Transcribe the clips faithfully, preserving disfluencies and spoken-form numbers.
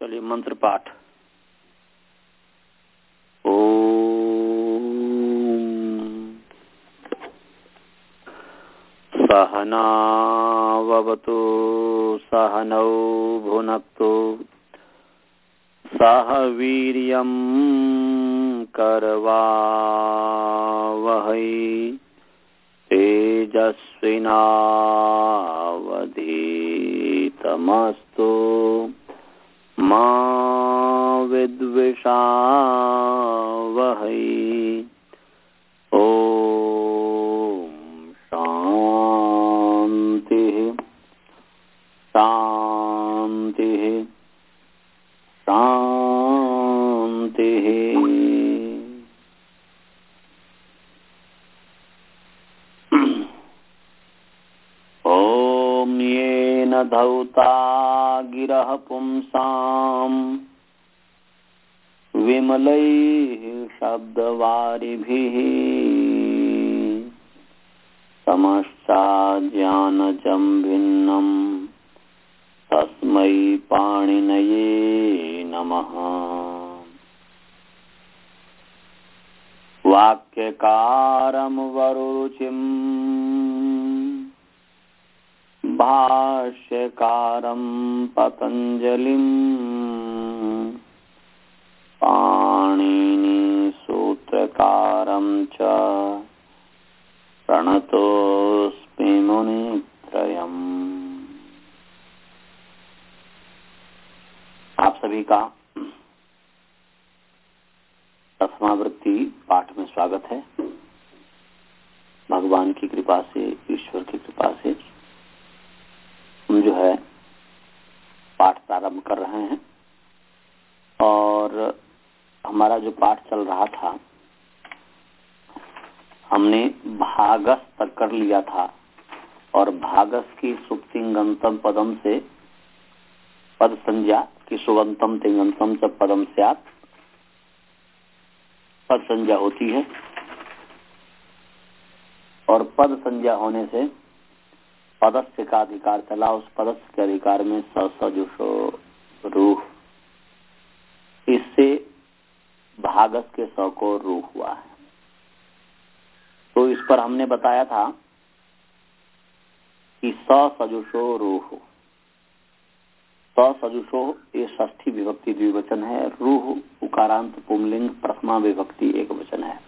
चलिए मंत्र पाठ। ओम सहनावतु सहनौ भुनक्तु सह वीर्यं करवावहै तेजस्विनावधीतमस्तु मा विद्विषावहै। ओम शांतिः शांतिः शांतिः। ओम येन धौता गिरः पुंसाम् विमलैः शब्दवारिभिः समश्चाज्ञानजं भिन्नं तस्मै पाणिनये नमः। वाक्यकारं वरुचिं भाष्यकारं पतञ्जलिं पाणिनि सूत्रकारं च प्रणतोऽस्मि मुनित्रयम्। आप सभी का दसमावृत्ति पाठ में स्वागत है। भगवान की कृपा से, ईश्वर की कृपा से हम जो है पाठ प्रारंभ कर रहे हैं और हमारा जो पाठ चल रहा था हमने भागस तक कर लिया था और भागस की सुप्तिंगंतम पदम से पद संज्ञा की सुगंतम तिंगंतम च पदम स्यात् पद संज्ञा होती है और पद संज्ञा होने से पदस्य का अधिकार चला। उस पदस्य के अधिकार में स सजुषो रूह, इससे भागस के स को रूह हुआ है। तो इस पर हमने बताया था कि स सजुषो रूह, स सजुषो ये षष्ठी विभक्ति द्विवचन है, रूह उकारांत पुंलिंग प्रथमा विभक्ति एक वचन है।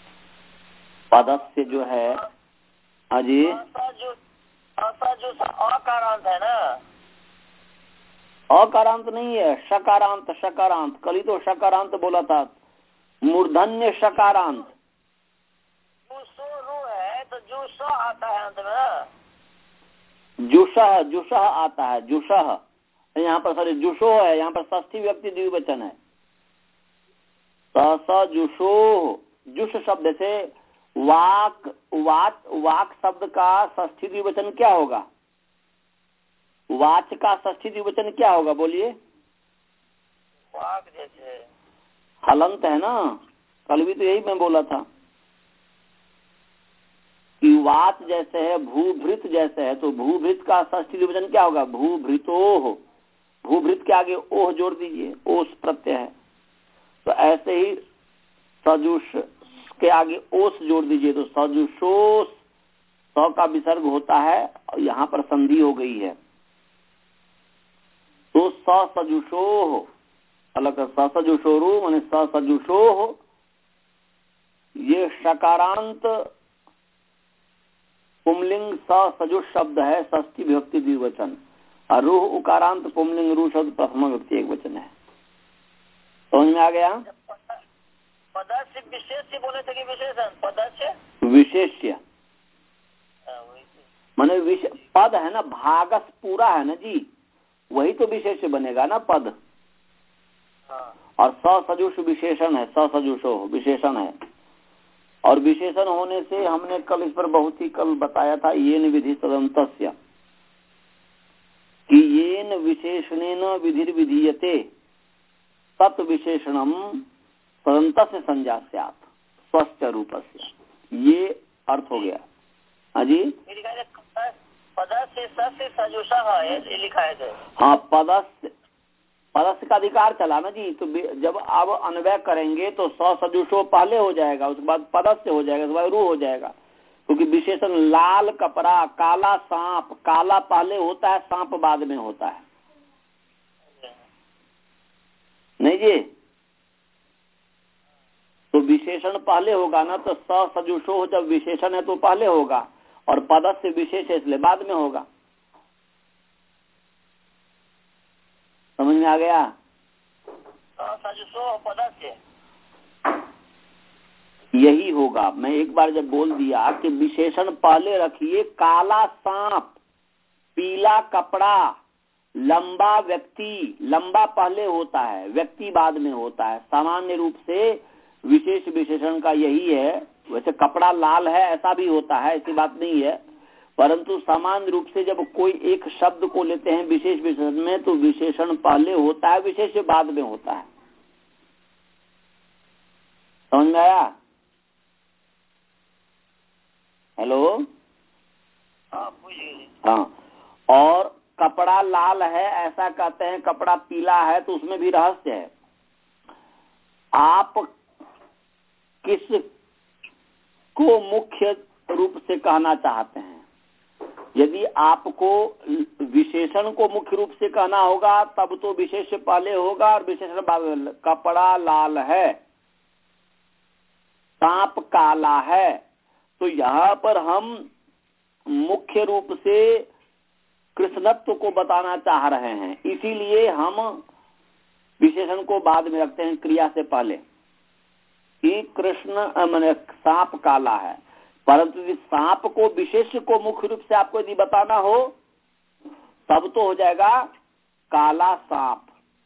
पदस्य जो है अजी अकारांत है ना, अकारांत नहीं है, शकारांत शकारांत। कल ही तो शकारांत बोला था, मूर्धन्य शकारांत। जुसो रू है तो जुसो आता है अंत में, जुषह जुषह आता है, जुषह यहाँ पर सॉरी जुषो है, यहाँ पर षष्ठी व्यक्ति द्विवचन है। स जुषो, जुष शब्द से वाक वाक वाक शब्द का षष्ठी द्विवचन क्या होगा? वाच का षष्ठी द्विवचन क्या होगा बोलिए? वाक जैसे हलंत है ना, कल भी तो यही मैं बोला था कि वाच जैसे है, भूभृत जैसे है, तो भूभृत का षष्ठी द्विवचन क्या होगा? भूभृतोह। भूभृत के आगे ओह जोड़ दीजिए, ओस प्रत्यय है। तो ऐसे ही सजुष के आगे ओस जोड़ दीजिए तो सजुषोस, स का विसर्ग होता है और यहाँ पर संधि हो गई है तो स सजुषोह अलग स सजुषोरु माने स सजुषोह। ये शकारांत पुंलिंग स सजुष शब्द है, षष्ठी विभक्ति द्विवचन। और रूह उकारांत पुंलिंग रू शब्द प्रथमा विभक्ति एक वचन है। समझ में आ गया? पदस्य विशेष्य बोले थे कि विशेषण? पदस्य विशेष्य माने पद है ना, भागस पूरा है ना जी, वही तो विशेष्य बनेगा ना पद। हाँ। और स सजुष विशेषण है, स सजुषो विशेषण है। और विशेषण होने से हमने कल इस पर बहुत ही कल बताया था, येन विधि तदंतस्य, कि येन विशेषणेन विधिर विधीयते तत् विशेषणम तदंतस्य संज्ञा स्यात् स्वस्थ रूपस्य। ये अर्थ हो गया। हाँ जी, पदस्य सस्य सजुषः है लिखा है। हाँ, पदस्य पदस्य का अधिकार चला ना जी। तो जब आप अन्वय करेंगे तो स सजुषो पहले हो जाएगा, उसके बाद पदस्य हो जाएगा, उसके बाद रू हो जाएगा, क्योंकि विशेषण लाल कपड़ा, काला सांप, काला पहले होता है, सांप बाद में होता है, नहीं जी। तो विशेषण पहले होगा ना, तो स सजुषो जब विशेषण है तो पहले होगा, और पदस्य विशेष है इसलिए बाद में होगा। समझ में आ गया? सजुषो पदस्य यही होगा। मैं एक बार जब बोल दिया कि विशेषण पहले रखिए, काला सांप, पीला कपड़ा, लंबा व्यक्ति, लंबा पहले होता है, व्यक्ति बाद में होता है। सामान्य रूप से विशेष विशेषण का यही है। वैसे कपड़ा लाल है ऐसा भी होता है, ऐसी बात नहीं है, परंतु सामान्य रूप से जब कोई एक शब्द को लेते हैं विशेष विशेषण में, तो विशेषण पहले होता है, विशेष बाद में होता है। समझ में आया? हेलो? हाँ। और कपड़ा लाल है ऐसा कहते हैं, कपड़ा पीला है, तो उसमें भी रहस्य है। आप किस को मुख्य रूप से कहना चाहते हैं? यदि आपको विशेषण को मुख्य रूप से कहना होगा तब तो विशेष पहले होगा और विशेषण बाद में। कपड़ा लाल है, सांप काला है, तो यहाँ पर हम मुख्य रूप से कृष्णत्व को बताना चाह रहे हैं, इसीलिए हम विशेषण को बाद में रखते हैं, क्रिया से पहले, कि कृष्ण माने सांप काला है। परंतु यदि सांप को विशेष को मुख्य रूप से आपको यदि बताना हो तब तो हो जाएगा काला सांप।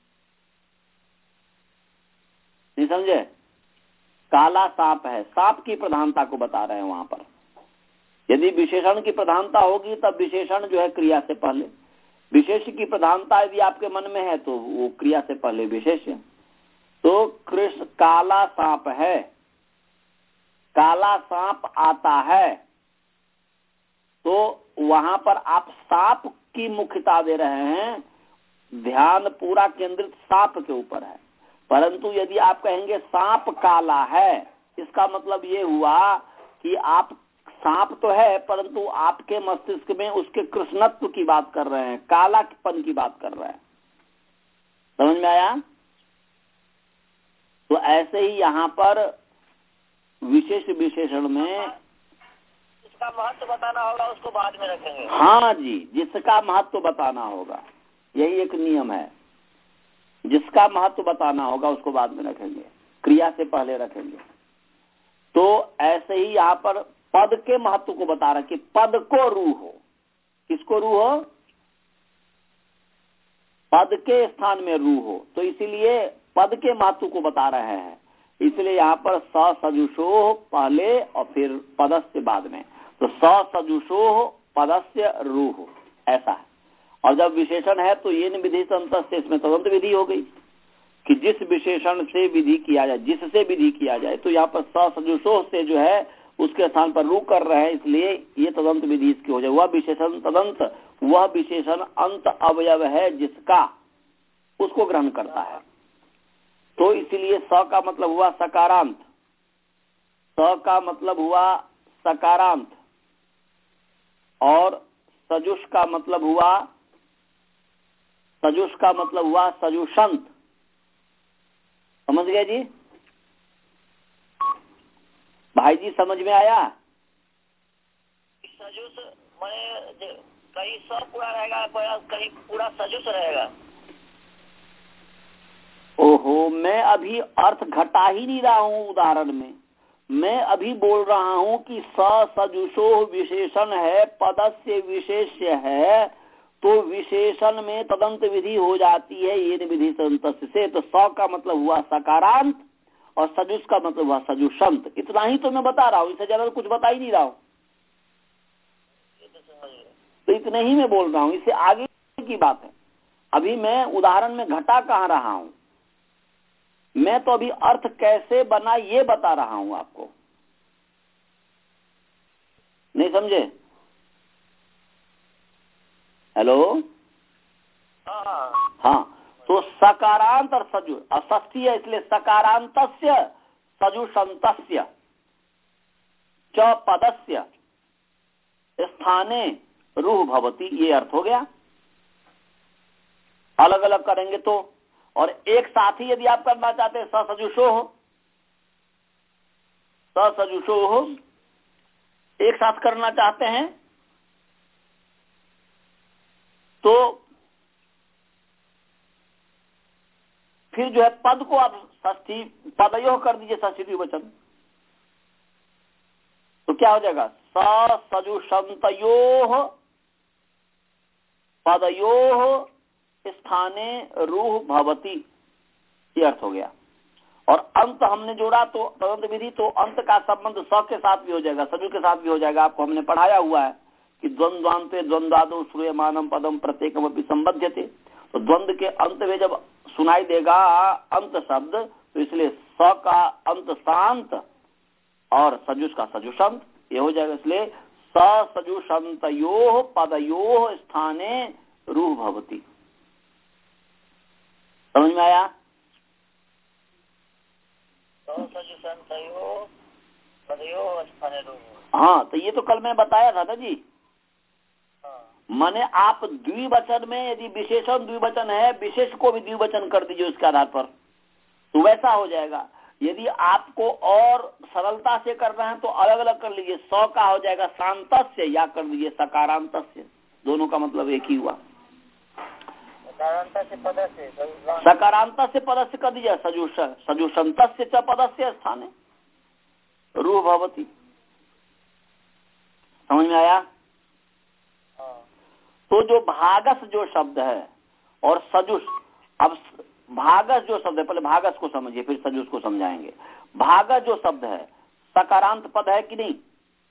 नहीं समझे? काला सांप है, सांप की प्रधानता को बता रहे हैं वहां पर। यदि विशेषण की प्रधानता होगी तब विशेषण जो है क्रिया से पहले, विशेष की प्रधानता यदि आपके मन में है तो वो क्रिया से पहले विशेष है। तो कृष्ण काला सांप है, काला सांप आता है, तो वहां पर आप सांप की मुख्यता दे रहे हैं, ध्यान पूरा केंद्रित सांप के ऊपर है। परंतु यदि आप कहेंगे सांप काला है, इसका मतलब ये हुआ कि आप सांप तो है परंतु आपके मस्तिष्क में उसके कृष्णत्व की बात कर रहे हैं, कालापन की बात कर रहे हैं। समझ में आया? तो ऐसे ही यहाँ पर विशेष विशेषण में जिसका महत्व बताना होगा उसको बाद में रखेंगे। हाँ जी, जिसका महत्व बताना होगा, यही एक नियम है। जिसका महत्व बताना होगा उसको बाद में रखेंगे, क्रिया से पहले रखेंगे। तो ऐसे ही यहाँ पर पद के महत्व को बता रहा कि पद को रू हो। किसको रू हो? पद के स्थान में रू हो, तो इसीलिए पद के महत्व को बता रहे हैं। इसलिए यहाँ पर स सजुषो पहले और फिर पदस्य बाद में, तो स सजुषो पदस्य रूह, ऐसा है। और जब विशेषण है तो ये विधि संतस्य, इसमें तदंत विधि हो गई कि जिस विशेषण से विधि किया जाए, जिससे विधि किया जाए, तो यहाँ पर स सजुषो से जो है उसके स्थान पर रू कर रहे हैं, इसलिए ये तदंत विधि इसकी हो जाए। वह विशेषण तदंत, वह विशेषण अंत अवयव है जिसका, उसको ग्रहण करता है। तो इसीलिए स का मतलब हुआ सकारांत, स का मतलब हुआ सकारांत, और सजुष का मतलब हुआ, सजुष का मतलब हुआ सजुषंत। समझ गए जी? भाई जी समझ में आया? सजुष मैं कहीं स पूरा रहेगा, कहीं पूरा सजुष रहेगा। ओहो, मैं अभी अर्थ घटा ही नहीं रहा हूँ उदाहरण में। मैं अभी बोल रहा हूँ कि स सजुषो विशेषण है, पदस्य विशेष्य है, तो विशेषण में तदंत विधि हो जाती है ये विधि संतस्य से। तो स का मतलब हुआ सकारांत और सजुष का मतलब हुआ सजुषंत। इतना ही तो मैं बता रहा हूँ, इससे ज्यादा कुछ बता ही नहीं रहा हूँ। तो इतने ही मैं बोल रहा हूँ, इससे आगे की बात है। अभी मैं उदाहरण में घटा कहाँ रहा हूँ, मैं तो अभी अर्थ कैसे बना ये बता रहा हूं आपको। नहीं समझे? हेलो? हाँ, तो स सकारांत और सजु षष्ठी है, इसलिए सकारांतस्य सजुषंतस्य च पदस्य स्थाने रूह भवति, ये अर्थ हो गया। अलग अलग करेंगे तो, और एक साथ ही यदि आप करना चाहते हैं ससजुषो हो, ससजुषो हो एक साथ करना चाहते हैं तो फिर जो है पद को आप षष्ठी पदयोः कर दीजिए, षष्ठी द्विवचन, तो क्या हो जाएगा ससजुषंतयोः पदयोः स्थाने रूह भवति, ये अर्थ हो गया। और अंत हमने जोड़ा तो तदंत विधि, तो अंत का संबंध स के साथ भी हो जाएगा, सजु के साथ भी हो जाएगा। आपको हमने पढ़ाया हुआ है कि द्वंद्वान्ते द्वंद्वादो श्रूयमानम पदम प्रत्येकमपि संबध्यते, तो द्वंद्व के अंत में जब सुनाई देगा अंत शब्द, तो इसलिए स का अंत शांत और सजुष का सजुषंत, ये हो जाएगा। इसलिए स सजुषंतयोः पदयोः स्थाने रूह भवति। समझ में आया? हाँ, तो ये तो कल मैं बताया था ना जी। माने आप द्विवचन में यदि विशेषण द्विवचन है, विशेष को भी द्विवचन कर दीजिए उसके आधार पर, तो वैसा हो जाएगा। यदि आपको और सरलता से करना है तो अलग अलग कर लीजिए। सौ का हो जाएगा शांतस्य, या कर दीजिए सकारांतस्य, दोनों का मतलब एक ही हुआ। सकारांत से पद से कर दीजिए सजुष सजुषंतस्य च पदस्य स्थाने रूह भवति। समझ में आया? तो जो भागस जो शब्द है और सजुष, अब भागस जो शब्द है, पहले भागस को समझिए फिर सजुष को समझाएंगे। भागस जो शब्द है सकारांत पद है कि नहीं?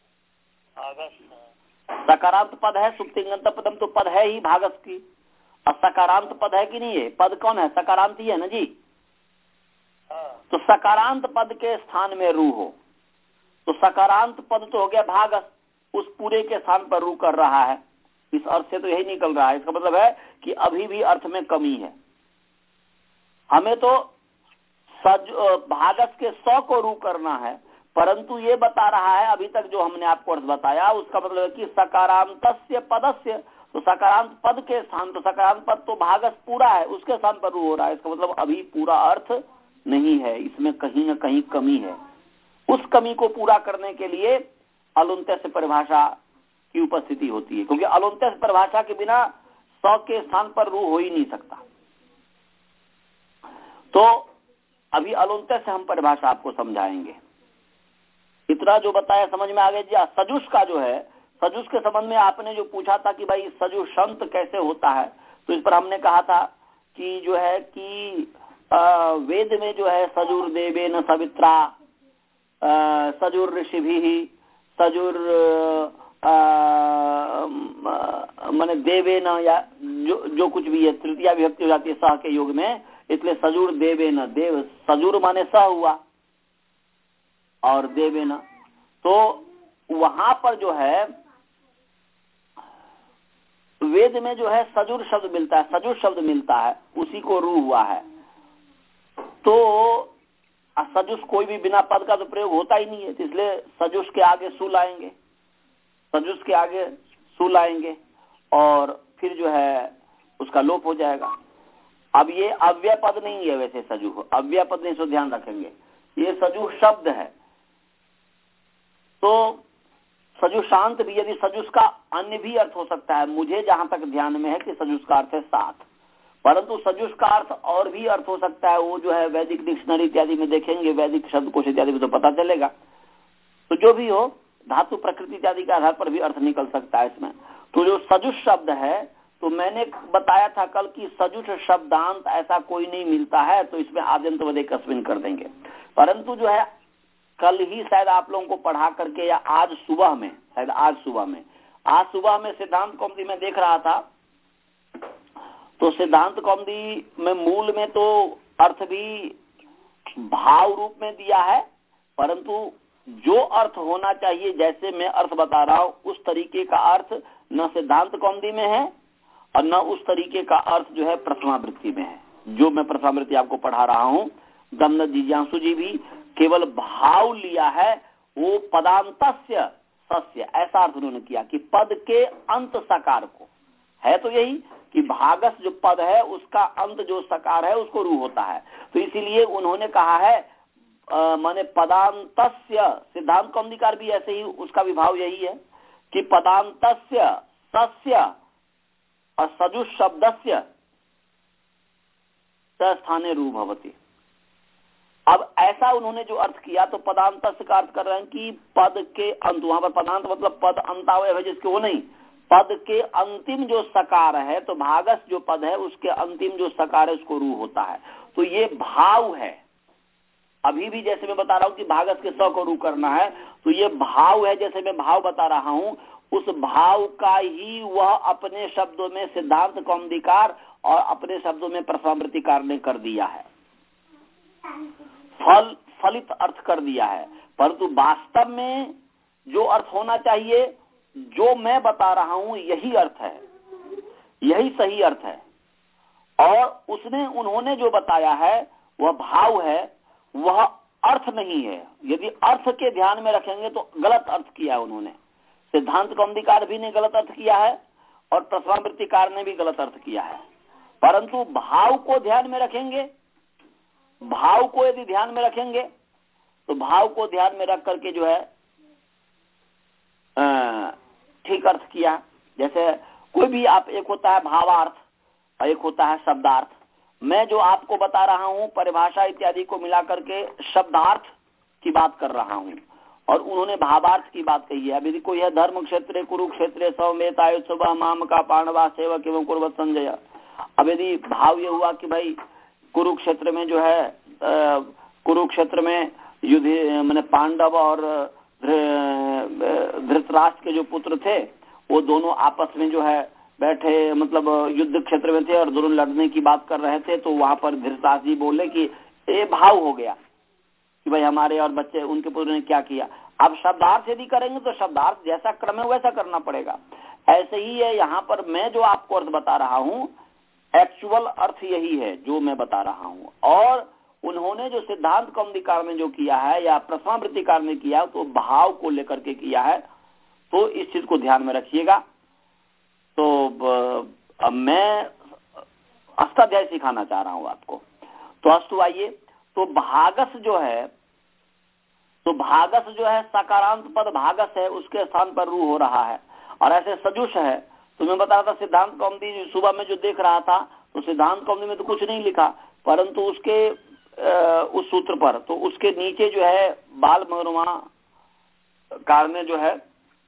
सकारांत पद है, सुप्तिंगंत पदम तो पद है ही भागस की। अब सकारांत पद है कि नहीं? है पद कौन है? सकारांत ही है ना जी। तो सकारांत पद के स्थान में रू हो, तो सकारांत पद तो हो गया भागस, उस पूरे के स्थान पर रू कर रहा है। इस अर्थ से तो यही निकल रहा है, इसका मतलब है कि अभी भी अर्थ में कमी है। हमें तो सज भागस के सौ को रू करना है, परंतु ये बता रहा है अभी तक जो हमने आपको अर्थ बताया, उसका मतलब है कि सकारांतस्य पदस्य, तो सकारांत पद के स्थान, तो सकारांत पद तो भागस पूरा है, उसके स्थान पर रू हो रहा है। इसका मतलब अभी पूरा अर्थ नहीं है, इसमें कहीं ना कहीं कमी है। उस कमी को पूरा करने के लिए अलुंत्य से परिभाषा की उपस्थिति होती है, क्योंकि अलुंत्य से परिभाषा के बिना सौ के स्थान पर रू हो ही नहीं सकता। तो अभी अलुंत्य से हम परिभाषा आपको समझाएंगे। इतना जो बताया समझ में आ गया जी। सजुष का जो है, सजुष के संबंध में आपने जो पूछा था कि भाई सजुषंत कैसे होता है, तो इस पर हमने कहा था कि जो है कि आ, वेद में जो है सजुर देवेन सवित्रा, सजुर ऋषिभिः, सजुर माने देवेन, या जो जो कुछ भी है, तृतीया विभक्ति हो जाती है सह के योग में, इसलिए सजुर देवेन, देव सजुर माने सह हुआ और देवेन, तो वहां पर जो है वेद में जो है सजुर शब्द मिलता है, सजुर शब्द मिलता है, उसी को रू हुआ है। तो सजुष कोई भी बिना पद का तो प्रयोग होता ही नहीं है, तो इसलिए सजुष के आगे सु लाएंगे, सजुष के आगे सु लाएंगे और फिर जो है उसका लोप हो जाएगा। अब ये अव्यय पद नहीं है, वैसे सजु अव्यय पद नहीं, सो ध्यान रखेंगे, ये सजु शब्द है। तो सजु शांत भी, यदि सजुष का अन्य भी अर्थ हो सकता है, मुझे जहां तक ध्यान में है कि सजुष का अर्थ है साथ, परंतु सजुष का अर्थ और भी अर्थ हो सकता है, वो जो है वैदिक डिक्शनरी इत्यादि में देखेंगे, वैदिक शब्दकोश इत्यादि में तो पता चलेगा। तो जो भी हो, धातु प्रकृति इत्यादि के आधार पर भी अर्थ निकल सकता है इसमें। तो जो सजुष शब्द है, तो मैंने बताया था कल की सजुष शब्दांत ऐसा कोई नहीं मिलता है, तो इसमें आद्यंत वदे कस्मिन कर देंगे। परंतु जो है कल ही शायद आप लोगों को पढ़ा करके, या आज सुबह में, शायद आज सुबह में आज सुबह में सिद्धांत कौमुदी में देख रहा था, तो सिद्धांत कौमुदी में मूल में तो अर्थ भी भाव रूप में दिया है, परंतु जो अर्थ होना चाहिए, जैसे मैं अर्थ बता रहा हूं, उस तरीके का अर्थ न सिद्धांत कौमुदी में है और न उस तरीके का अर्थ जो है प्रथमावृत्ति में है। जो मैं प्रसामृति आपको पढ़ा रहा हूं, दमन जिज्ञासु जी भी केवल भाव लिया है, वो पदांतस्य सस्य, ऐसा अर्थ उन्होंने किया कि पद के अंत सकार को, है तो यही कि भागस जो पद है उसका अंत जो सकार है उसको रू होता है, तो इसीलिए उन्होंने कहा है माने पदांतस्य, सिद्धांत कौमुदीकार भी ऐसे ही उसका विभाव यही है कि पदांतस्य सस्य और सजुष शब्दस्य स्थाने रू भवति। अब ऐसा उन्होंने जो अर्थ किया तो पदांतस्य का अर्थ कर रहे हैं कि पद के अंत, वहां पर पदांत मतलब पद अंतावय है जिसके, वो नहीं, पद के अंतिम जो सकार है, तो भागस जो पद है उसके अंतिम जो सकार है उसको रू होता है। तो ये भाव है, अभी भी जैसे मैं बता रहा हूं कि भागस के स को रू करना है, तो ये भाव है, जैसे मैं भाव बता रहा हूं उस भाव का ही वह अपने शब्दों में सिद्धांत कौमुदीकार और अपने शब्दों में प्रसामृतिकार ने कर दिया है, फल फलित अर्थ कर दिया है। परंतु वास्तव में जो अर्थ होना चाहिए, जो मैं बता रहा हूं यही अर्थ है, यही सही अर्थ है, और उसने उन्होंने जो बताया है वह भाव है, वह अर्थ नहीं है। यदि अर्थ के ध्यान में रखेंगे तो गलत अर्थ किया है उन्होंने, सिद्धांत कौमुदीकार भी ने गलत अर्थ किया है और प्रसामृतिकार ने भी गलत अर्थ किया है। परंतु भाव को ध्यान में रखेंगे, भाव को यदि ध्यान में रखेंगे तो भाव को ध्यान में रख करके जो है ठीक अर्थ किया। जैसे कोई भी आप, एक होता है भावार्थ और एक होता है शब्दार्थ। मैं जो आपको बता रहा हूं परिभाषा इत्यादि को मिलाकर के शब्दार्थ की बात कर रहा हूं, और उन्होंने भावार्थ की बात कही है। अब यदि कोई है धर्म क्षेत्रे कुरुक्षेत्रे सौमेतायुत्सव माम का पांडवा सेवक एवं कुर्वत संजय, अब यदि भाव ये हुआ कि भाई कुरुक्षेत्र में जो है, कुरुक्षेत्र में युद्ध मैंने पांडव और धृतराष्ट्र के जो पुत्र थे वो दोनों आपस में जो है बैठे, मतलब युद्ध क्षेत्र में थे और दोनों लड़ने की बात कर रहे थे, तो वहां पर धृतराष्ट्र जी बोले कि ये भाव हो गया कि भाई हमारे और बच्चे उनके पुत्र ने क्या किया। अब शब्दार्थ यदि करेंगे तो शब्दार्थ जैसा क्रम है वैसा करना पड़ेगा। ऐसे ही है यहाँ पर मैं जो आपको अर्थ बता रहा हूँ, एक्चुअल अर्थ यही है जो मैं बता रहा हूँ, और उन्होंने जो सिद्धांत कौमुदीकार में जो किया है या प्रसामृतिकार में किया है तो भाव को लेकर के किया है। तो इस चीज को ध्यान में रखिएगा। तो अब मैं अष्टाध्यायी सिखाना चाह रहा हूं आपको। तो अस्तु आइए, तो भागस जो है, तो भागस जो है सकारांत पद भागस है, उसके स्थान पर रू हो रहा है। और ऐसे सजुष है, तो मैं बता रहा था सिद्धांत कौमुदी सुबह में जो देख रहा था, तो सिद्धांत कौमुदी में तो कुछ नहीं लिखा, परंतु उसके उस सूत्र पर, तो उसके नीचे जो है बाल मनोरमा कार में जो है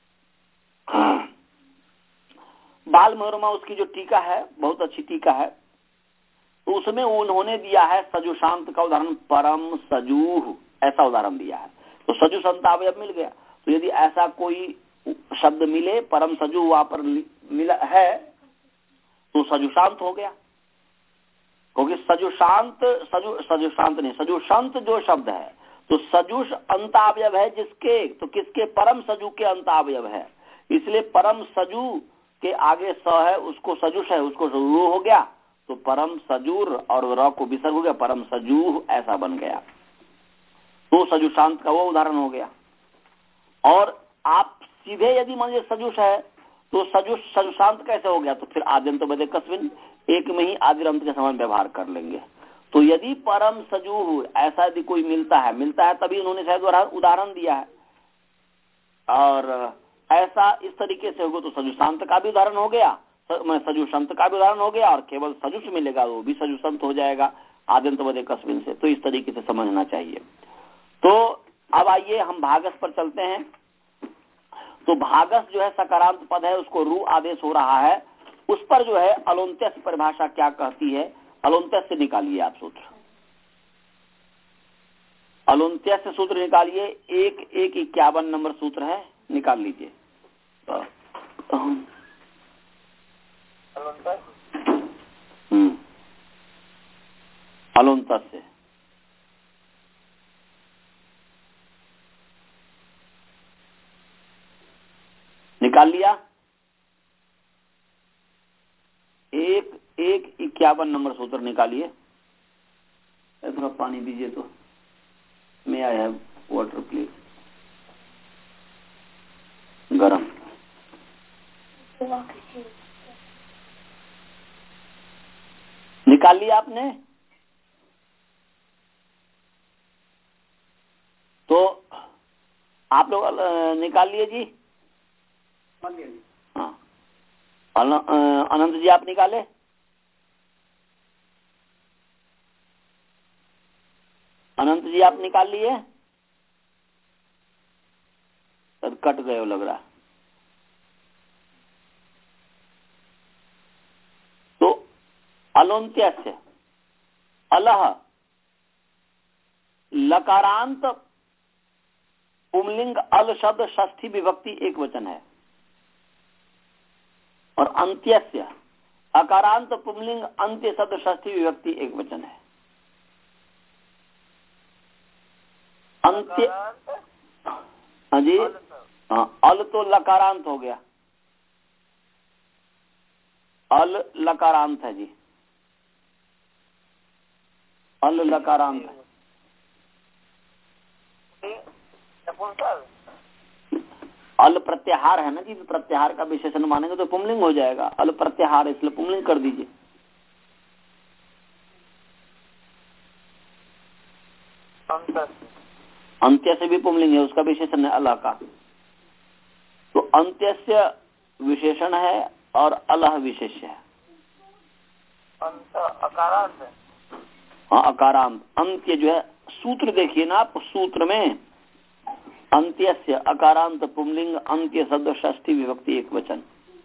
बाल मनोरमा उसकी जो टीका है बहुत अच्छी टीका है, तो उसमें उन्होंने दिया है सजुशांत का उदाहरण, परम सजूह ऐसा उदाहरण दिया है। तो सजु संतावय मिल गया। तो यदि ऐसा कोई शब्द मिले, परम सजु वहां पर मिला है, तो सजुशांत हो गया, क्योंकि सजुशांत सजु सजुशांत नहीं सजुशांत जो शब्द है, तो सजुष अंतावयव है जिसके, तो किसके, परम सजु के अंतावयव है, इसलिए परम सजु के आगे स है, उसको सजुष है, उसको रू हो गया, तो परम सजूर और र को विसर्ग हो गया, परम सजूह ऐसा बन गया। तो सजुशांत का वो उदाहरण हो गया। और आप सीधे यदि मान लीजिए सजुष है तो सजुष सजुशांत कैसे हो गया, तो फिर आद्यंत बदे कस्मिन, एक में ही आदिरंत के समान व्यवहार कर लेंगे। तो यदि परम सजूह ऐसा यदि कोई मिलता है मिलता है तभी उन्होंने शायद उदाहरण दिया है, और ऐसा इस तरीके से होगा तो सजुशांत का भी उदाहरण हो गया, सजुशंत का भी उदाहरण हो गया, और केवल सजुष मिलेगा वो भी सजुशंत हो जाएगा आद्यंत बदे कस्मिन से। तो इस तरीके से समझना चाहिए। तो अब आइए हम भागस पर चलते हैं। तो भागस जो है सकारांत पद है, उसको रू आदेश हो रहा है, उस पर जो है अलोन्त्यस्य परिभाषा क्या कहती है, अलोन्त्यस्य निकालिए आप सूत्र, अलोन्त्यस्य सूत्र निकालिए, एक एक इक्यावन नंबर सूत्र है, निकाल लीजिए। हम्म अलोन्त्यस्य निकाल लिया, एक एक इक्यावन नंबर सूत्र निकालिए। थोड़ा पानी दीजिए तो। May I have water please. गरम। निकाल लिया आपने? तो आप लोग निकाल लिए जी? हाँ, अनंत जी आप निकाले? अनंत जी आप निकाल लिए? तब कट गए हो लग रहा। तो अलोन्त्यस्य अलह लकारांत पुंलिंग अल शब्द षष्ठी विभक्ति एक वचन है, और अंत्यस्य अकारांत पुंलिंग अंत्य शब्द षष्ठी विभक्ति एक वचन है। अंत्य हाँ जी, हाँ, अल तो लकारांत हो गया, अल लकारांत है जी, अल लकारांत है। अल प्रत्याहार है ना जी, प्रत्याहार का विशेषण मानेंगे तो पुंलिंग हो जाएगा। अल प्रत्याहार इसलिए पुंलिंग कर दीजिए। अंत्य से भी पुंलिंग है, उसका विशेषण है अलह का। तो अंत्यस्य विशेषण है और अलह विशेष्य है। अकारांत है। हाँ, अकारांत। अंत्य जो है, सूत्र देखिए ना आप, सूत्र में अंत्यस्य अकारांत पुंलिंग अंत्य शब्द षष्ठी विभक्ति एक वचन।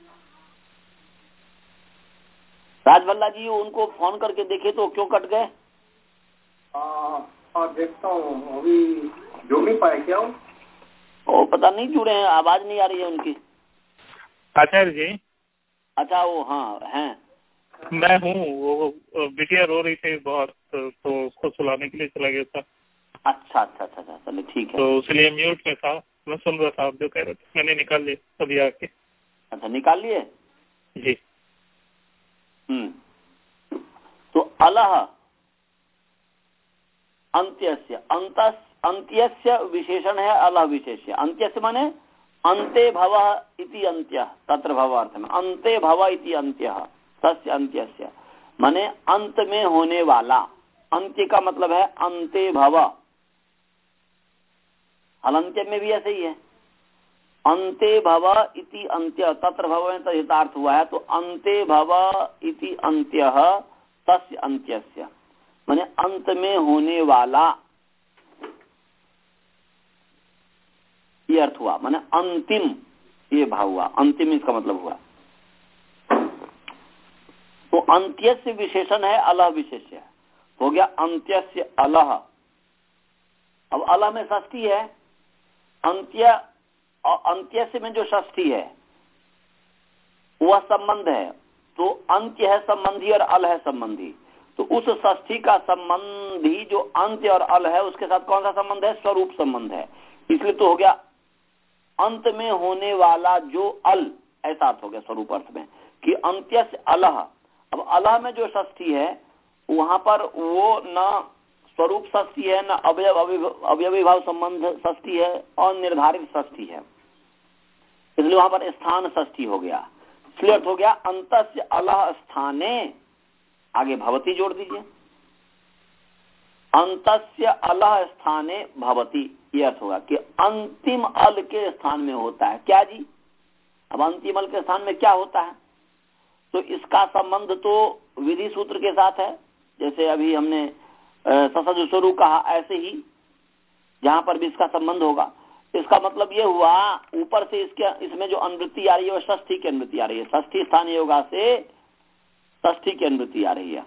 राजवल्ला जी उनको फोन करके देखे तो क्यों कट गए? हाँ देखता हूँ, अभी जुड़ नहीं पाए क्या? वो पता नहीं जुड़े हैं, आवाज नहीं आ रही है उनकी। आचार्य जी। अच्छा वो हाँ हैं। मैं हूँ, वो बिटिया रो रही थी बहुत, तो उसको सुलाने के लिए चला गया था। अच्छा अच्छा अच्छा अच्छा, चलिए ठीक है। तो इसलिए म्यूट में था, मैं सुन रहा था आप जो कह रहे थे, मैंने निकाल लिया अभी आके। अच्छा निकाल लिए जी। हम्म तो अलह अंत्यस्य अंतस अंत्यस्य विशेषण है, अलह विशेष्य। अंत्यस्य माने अन्ते भव इति अंत्य, तत्र भव अर्थ में अन्ते भव इति अंत्य, तस्य अंत्यस्य माने अंत में होने वाला। अंत्य का मतलब है अन्ते भव। हलंत्य में भी ऐसे ही है, अन्ते भव इति अंत्य, तत्र भव में तो हितार्थ हुआ है। तो अन्ते भव इति अंत्य तस्य अंत्यस्य माने अंत में होने वाला, ये अर्थ हुआ। माने अंतिम, ये भाव हुआ, अंतिम इसका मतलब हुआ। तो अंत्यस्य विशेषण है, अलह विशेष्य हो गया। अंत्यस्य अलह। अब अलह में षष्ठी है, अंत्य अंत्यस्य में जो षष्ठी है वह संबंध है। तो अंत्य है संबंधी और अल है संबंधी। तो उस षष्ठी का संबंधी जो अंत्य और अल है उसके साथ कौन सा संबंध है? स्वरूप संबंध है। इसलिए तो हो गया अंत में होने वाला जो अल, ऐसा अर्थ हो गया स्वरूप अर्थ में कि अंत्य से अलह। अब अलह में जो षष्ठी है वहां पर वो न स्वरूप षष्ठी है, न अवयव अवयवी भाव संबंध षष्ठी है, और निर्धारित षष्ठी है। इसलिए वहां पर स्थान षष्ठी हो गया। इसलिए अर्थ हो गया अंतस्य अलह स्थाने, आगे भवती जोड़ दीजिए, अंतस्य अलह स्थाने भवती। यह अर्थ होगा कि अंतिम अल के स्थान में होता है। क्या जी? अब अंतिम अल के स्थान में क्या होता है? तो इसका संबंध तो विधि सूत्र के साथ है, जैसे अभी हमने ससज स्वरूप कहा, ऐसे ही जहां पर भी इसका संबंध होगा। इसका मतलब ये हुआ ऊपर से इसके इसमें जो अनुवृत्ति आ रही है वो षष्ठी की अनुवृत्ति आ रही है। षष्ठी स्थान योगा से षष्ठी की अनुवृत्ति आ रही है,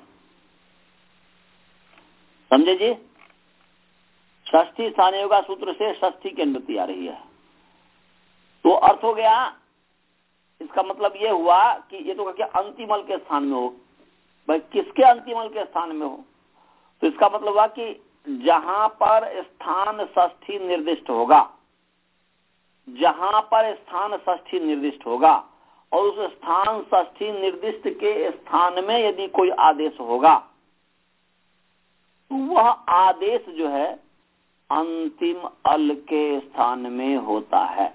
समझे जी? षष्ठी स्थान योगा सूत्र से षष्ठी की अनुवृत्ति आ रही है। तो अर्थ हो गया, इसका मतलब ये हुआ कि ये तो क्या अंतिमल के स्थान में हो। भाई किसके अंतिमल के स्थान में हो? तो इसका मतलब हुआ कि जहां पर स्थान षष्ठी निर्दिष्ट होगा, जहां पर स्थान षष्ठी निर्दिष्ट होगा, और उस स्थान षष्ठी निर्दिष्ट के स्थान में यदि कोई आदेश होगा तो वह आदेश जो है अंतिम अल के स्थान में होता है।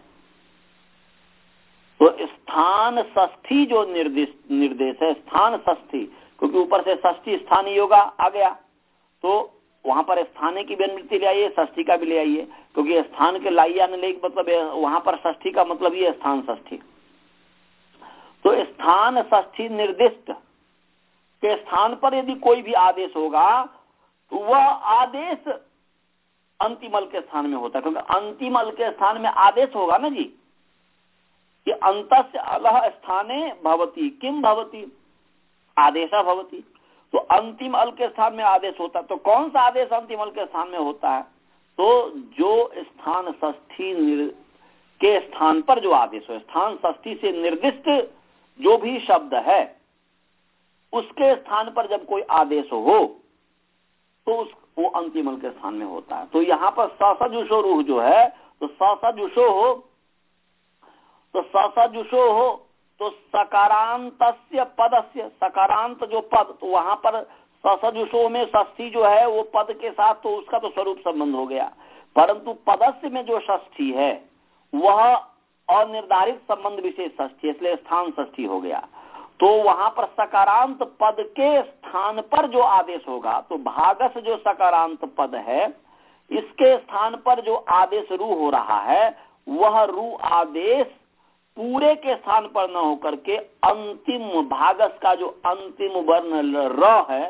तो स्थान षष्ठी जो निर्देश निर्देश है, स्थान षष्ठी, क्योंकि ऊपर से षष्ठी स्थानीय योगा आ गया, तो वहां पर स्थाने की भी अनुवृत्ति ले आइए, षष्ठी का भी ले आइए, क्योंकि स्थान के लाइए आने ले मतलब वहां पर षष्ठी का मतलब ये स्थान षष्ठी। तो स्थान षष्ठी निर्दिष्ट के स्थान पर यदि कोई भी आदेश होगा तो वह आदेश अंतिम अल के स्थान में होता है, क्योंकि अंतिम अल के स्थान में आदेश होगा ना जी कि अंतस्य अलः स्थाने भवति, किम भवति, आदेशा भवति। तो अंतिम अल के स्थान में आदेश होता है। तो कौन सा आदेश अंतिम अल के स्थान में होता है? तो जो स्थान षष्ठी के स्थान पर जो आदेश हो, स्थान षष्ठी से निर्दिष्ट जो भी शब्द है उसके स्थान पर जब कोई आदेश हो तो उस वो अंतिम अल के स्थान में होता है। तो यहाँ पर ससजुषो रूह जो है, तो ससजुषो हो तो ससजुषो हो तो सकारांतस्य पदस्य, सकारांत जो पद, तो वहां पर ससजुषो में षष्ठी जो है वो पद के साथ, तो उसका तो स्वरूप संबंध हो गया, परंतु पदस्य में जो षष्ठी है वह अनिर्धारित संबंध विशेष षष्ठी, इसलिए स्थान षष्ठी हो गया। तो वहां पर सकारांत पद के स्थान पर जो आदेश होगा, तो भागस जो सकारांत पद है इसके स्थान पर जो आदेश रू हो रहा है, वह रू आदेश पूरे के स्थान पर न होकर के अंतिम भागस का जो अंतिम वर्ण र है,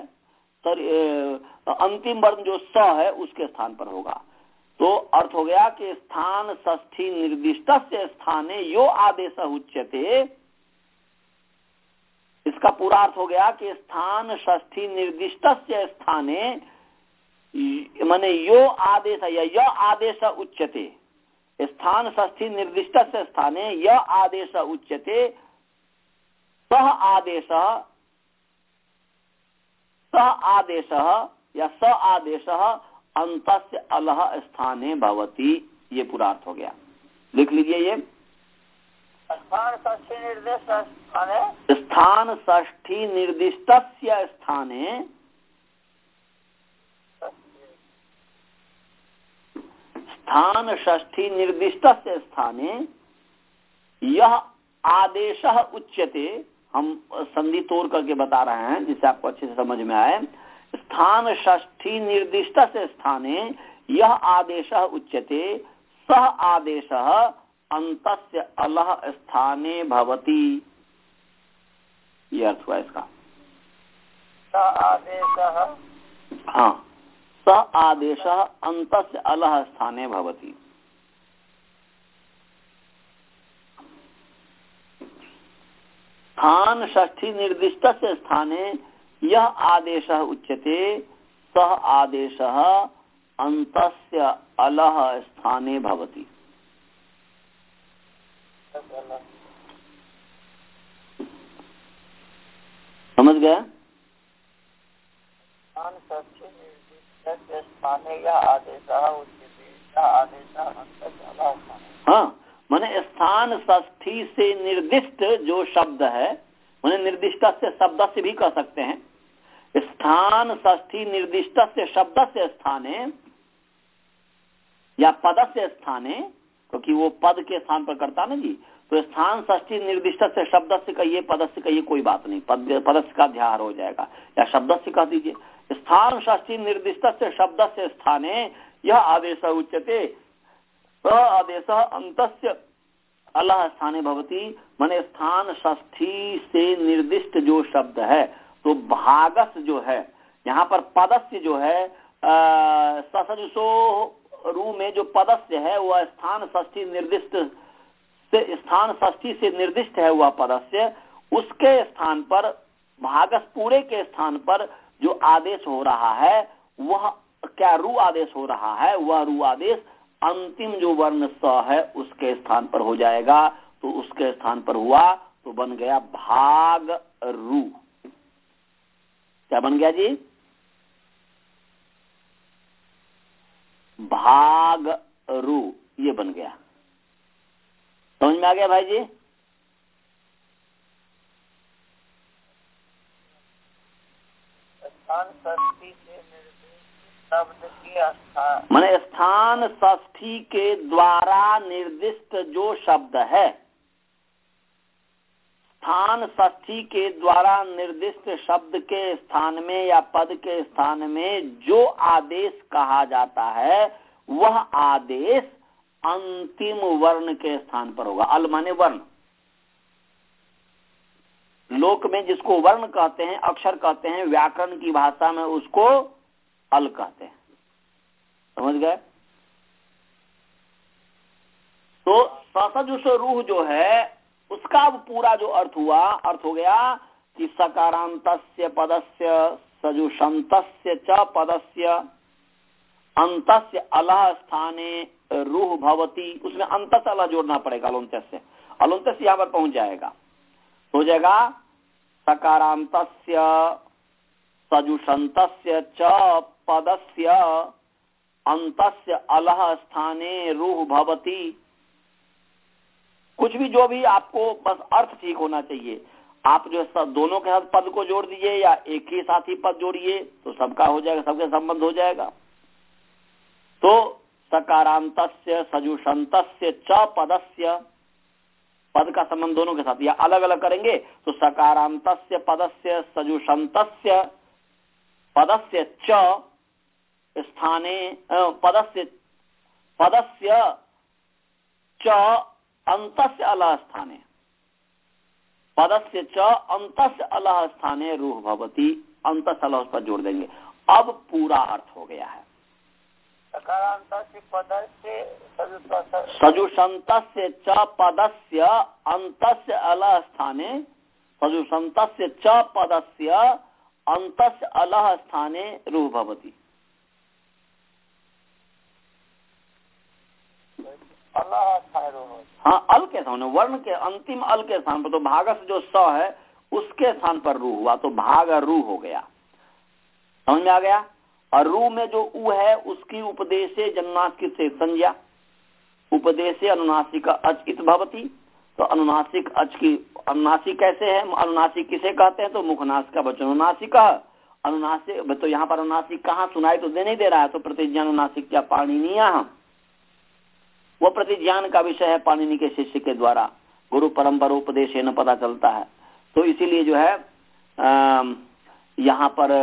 अंतिम वर्ण जो स है उसके स्थान पर होगा। तो अर्थ हो गया कि स्थान षष्ठी निर्दिष्ट से स्थाने यो आदेश उच्यते, इसका पूरा अर्थ हो गया कि स्थान षष्ठी निर्दिष्ट से स्थाने माने यो आदेश या य आदेश उच्यते, स्थान षष्ठी निर्दिष्ट से स्थाने य आदेश उच्यते, सह आदेश सह आदेश या स आदेश अंतस्य अलह स्थाने भवति। ये पूरा अर्थ हो गया, लिख लीजिए। ये स्थान षष्ठी निर्दिष्ट स्थाने, स्थान षष्ठी निर्दिष्ट स्थाने स्थान षष्ठी निर्दिष्ट स्थाने यह आदेश उच्यते, हम संधि तोड़ करके बता रहे हैं जिससे आपको अच्छे से समझ में आए। स्थान षष्ठी निर्दिष्ट स्थाने यह आदेश उच्यते, सह आदेश अंतस्य अलह स्थाने भवति। ये अर्थ हुआ इसका। सह आदेश, हाँ, स आदेश अंतस्य अलह स्थाने भवति। स्थान षष्ठी निर्दिष्ट से स्थाने यह आदेश उच्यते, सह आदेश अंतस्य अलह स्थाने भवति। समझ गया? स्थान षष्ठी निर्दिष्ट स्थाने यह आदेश उच्यते, यह आदेश अंतस्य अलह स्थाने। हाँ, माने स्थान षष्ठी से निर्दिष्ट जो शब्द है, माने निर्दिष्ट से शब्द से भी कह सकते हैं। स्थान षष्ठी निर्दिष्ट से शब्द से स्थाने या पद से स्थाने, क्योंकि वो पद के स्थान पर करता ना जी, तो स्थान षष्ठी निर्दिष्ट से शब्द से कहिए, पद से कहिए, कोई बात नहीं, पद पद का अध्याहार हो जाएगा, या शब्द से कह दीजिए। स्थान षष्ठी निर्दिष्ट से शब्द से स्थाने यह आदेश उच्यते, आदेश अंतस्य अलह स्थाने भवति। माने स्थान षष्ठी से निर्दिष्ट जो शब्द है, तो भागस जो है, यहाँ पर पदस्य जो है ससजुषो रू में जो पदस्य है वह स्थान षष्ठी निर्दिष्ट से, स्थान षष्ठी से निर्दिष्ट है वह पदस्य, उसके स्थान पर भागस पूरे के स्थान पर जो आदेश हो रहा है वह क्या रू आदेश हो रहा है, वह रू आदेश अंतिम जो वर्ण स है उसके स्थान पर हो जाएगा। तो उसके स्थान पर हुआ तो बन गया भाग रू। क्या बन गया जी? भाग रू, ये बन गया। समझ में आ गया भाई जी? स्थान षष्ठी से निर्दिष्ट शब्द के स्थान माने स्थान षष्ठी के द्वारा निर्दिष्ट जो शब्द है, स्थान षष्ठी के द्वारा निर्दिष्ट शब्द के स्थान में या पद के स्थान में जो आदेश कहा जाता है वह आदेश अंतिम वर्ण के स्थान पर होगा। अल माने वर्ण, लोक में जिसको वर्ण कहते हैं, अक्षर कहते हैं, व्याकरण की भाषा में उसको अल कहते हैं। समझ गए? तो ससजुष रूह जो है उसका अब पूरा जो अर्थ हुआ, अर्थ हो गया कि सकारांतस्य पदस्य सजुषंतस्य च पदस्य अंतस्य अलह स्थाने रूह भवति। उसमें अंतस्य अलह जोड़ना पड़ेगा अलुंतस्य, अलुंतस्य यहां पर पहुंच जाएगा, हो जाएगा सकारांतस्य सजुषंतस्य च पदस्य अंतस्य अलह स्थाने रूह भवति। कुछ भी जो भी आपको बस अर्थ ठीक होना चाहिए। आप जो है दोनों के साथ पद को जोड़ दीजिए या एक ही साथ ही पद जोड़िए तो सबका हो जाएगा, सबके संबंध हो जाएगा। तो सकारांतस्य सजुषंतस्य च पदस्य, पद का संबंध दोनों के साथ, या अलग अलग करेंगे तो सकारांतस्य पदस्य सजुषंतस्य पदस्य च स्थाने पदस्य पदस्य च अंतस्य अलह स्थाने, पदस्य च अंतस्य अलह स्थाने रूह भवति। अंतस्य अलह पर जोड़ देंगे। अब पूरा अर्थ हो गया है। सजुषंतस्य च पदस्य अंतस्य अलह स्थाने, सजुषंतस्य च पदस्य अंतस्य अलह स्थाने रूह भवति। हाँ, अल के स्थान, वर्ण के अंतिम अल के स्थान पर, तो भागस जो स है उसके स्थान पर रू हुआ तो भाग रू हो गया। समझ में आ गया? और रू में जो उ है उसकी उपदेशे जन्मास्कित से संज्ञा, उपदेशे अनुनासिक अच भवती। तो अनुनासिक अच की, अनुनासिक कैसे है? अनुनासिक किसे कहते हैं? तो मुखनासिक का वचन अनुनासिक। अनुनासिक तो यहाँ पर अनुनासिक कहाँ सुनाई तो दे नहीं दे रहा है, तो प्रतिज्ञा अनुनासिक क्या पाणिनीय, वो प्रतिज्ञान का विषय है पाणिनि के शिष्य के द्वारा गुरु परंपरा उपदेश न पता चलता है। तो इसीलिए जो है यहाँ पर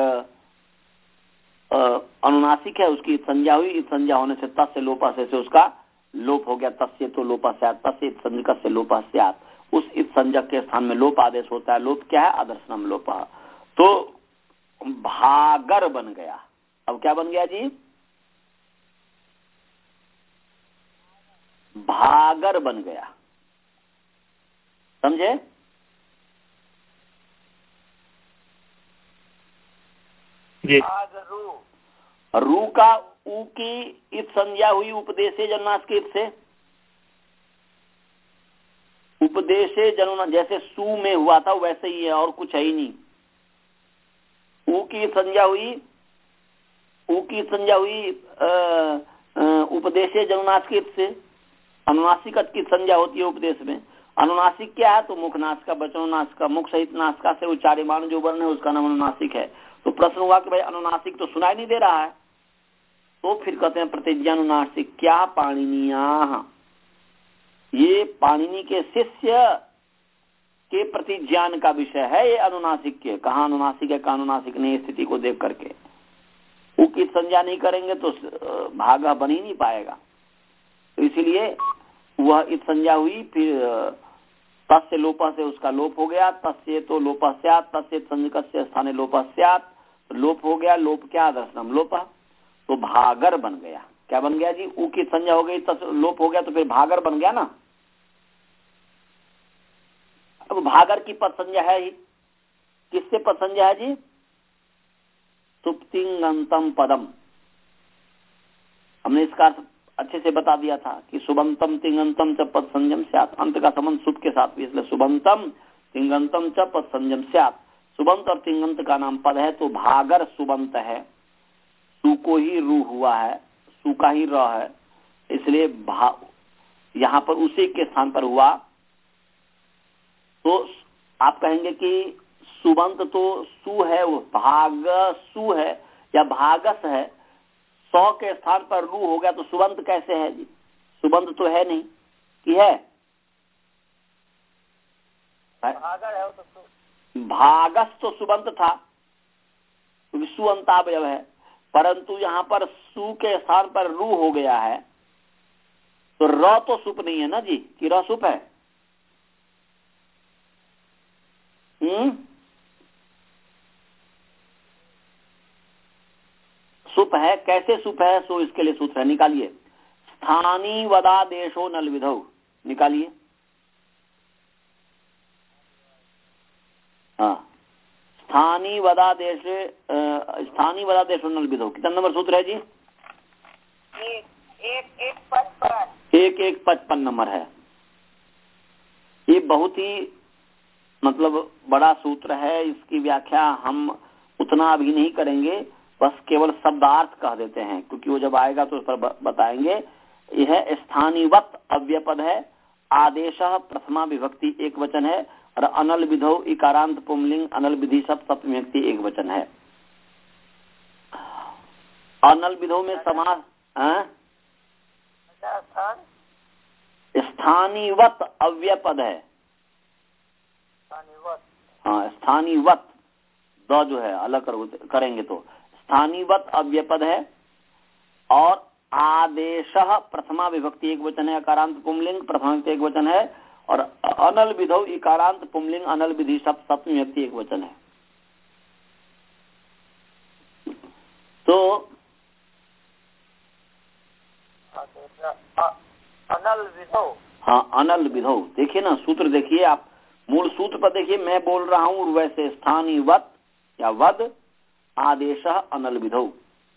अनुनासिक है, उसकी संज्ञा हुई, संज्ञा होने से तस्य लोपा से, से उसका लोप हो गया। तस्य तो लोपा स्यात्, तस्य संज्ञक से लोपा स्यात्। उस इत संज्ञक के स्थान में लोप आदेश होता है। लोप क्या है? आदर्शनम लोप। तो भागर बन गया। अब क्या बन गया जी? भागर बन गया। समझे? जी। रू का ऊ की इत संज्ञा हुई उपदेशे जन्मास्कित से। उपदेशे जन्म जैसे सु में हुआ था वैसे ही है, और कुछ है ही नहीं। ऊ की संज्ञा हुई, ऊ की संज्ञा हुई उपदेशे जन्मास्कित से। अनुनासिक की संज्ञा होती है उपदेश में। अनुनासिक क्या है? तो मुखनासिका वचनोनासिका, मुख सहित नासिका से उच्चार्यमान जो वर्ण है उसका नाम अनुनासिक है। तो प्रश्न हुआ कि भाई अनुनासिक तो सुनाई नहीं दे रहा है, तो फिर कहते हैं प्रतिज्ञानुनासिक। क्या? पाणिनीय। ये पाणिनि के शिष्य के प्रतिज्ञान का विषय है ये अनुनासिक के। कहाँ अनुनासिक है, कहाँ अनुनासिक नहीं, स्थिति को देख करके ऊ की संज्ञा नहीं करेंगे तो भागा बन ही नहीं पाएगा। तो इसीलिए वह इत संज्ञा हुई, फिर तस्य लोपा से उसका लोप हो गया। तस्य तो लोपा स्यात्, तस्य संज्ञकस्य स्थाने लोपा स्यात्। लोप हो गया। लोप क्या? दर्शनम लोपा। तो भागर बन गया। क्या बन गया जी? ऊ की संज्ञा हो गई, तस्य लोप हो गया, तो फिर भागर बन गया ना। अब भागर की पद संज्ञा है ही। किससे पद संज्ञा है जी? सुप्तिंगंतम पदम। हमने इसका अच्छे से बता दिया था कि सुबंतम तिंगंतम च पद संयम स्यात्। अंत का संबंध सुब के साथ भी, इसलिए सुबंतम तिंगंतम च पद संयम स्यात्। सुबंत और तिंगंत का नाम पद है, तो भागर सुबंत है। सु को ही रू हुआ है, सु का ही र है, इसलिए भा यहाँ पर उसी के स्थान पर हुआ। तो आप कहेंगे कि सुबंत तो सु है, वो भाग सु है या भागस है, सौ के स्थान पर रू हो गया तो सुबंत कैसे है जी? सुबंत तो है नहीं कि है? भागर है वो तो भागस तो सुबंत था क्योंकि सुअंतावयव है, परंतु यहाँ पर सु के स्थान पर रू हो गया है तो र तो सुप नहीं है ना जी, कि र सुप है? हम्म सुप है। कैसे सुप है? सो इसके लिए सूत्र है, निकालिए। स्थानी वदा देशो नल विधौ, निकालिए। हाँ, स्थानी वदा देश, स्थानी वदा देशो नल विधौ, कितना नंबर सूत्र है जी? एक एक एक पचपन एक एक पचपन नंबर है। ये बहुत ही मतलब बड़ा सूत्र है, इसकी व्याख्या हम उतना अभी नहीं करेंगे, बस केवल शब्दार्थ कह देते हैं क्योंकि वो जब आएगा तो उस पर बताएंगे। यह स्थानीवत अव्यपद है, आदेश प्रथमा विभक्ति एक वचन है, और अनल विधौ इकारांत पुंलिंग अनल विधि सब सप्तमी विभक्ति एक वचन है। अनल विधौ में समास स्थानीवत अव्यपद है। हाँ, स्थानीवत द जो है अलग कर, करेंगे तो स्थानीवत अव्यपद है, और आदेश प्रथमा विभक्ति एक वचन है, अकारांत पुंलिंग प्रथमा विभक्ति एक वचन है, और अनल विधौ इकारांत पुंलिंग अनल विधि सब सप्तमी विभक्ति एक वचन है। तो अनल विधौ, हाँ अनल विधौ, देखिए ना सूत्र, देखिए आप मूल सूत्र पर देखिए, मैं बोल रहा हूं वैसे स्थानीवत या वद आदेश अनल विधौ।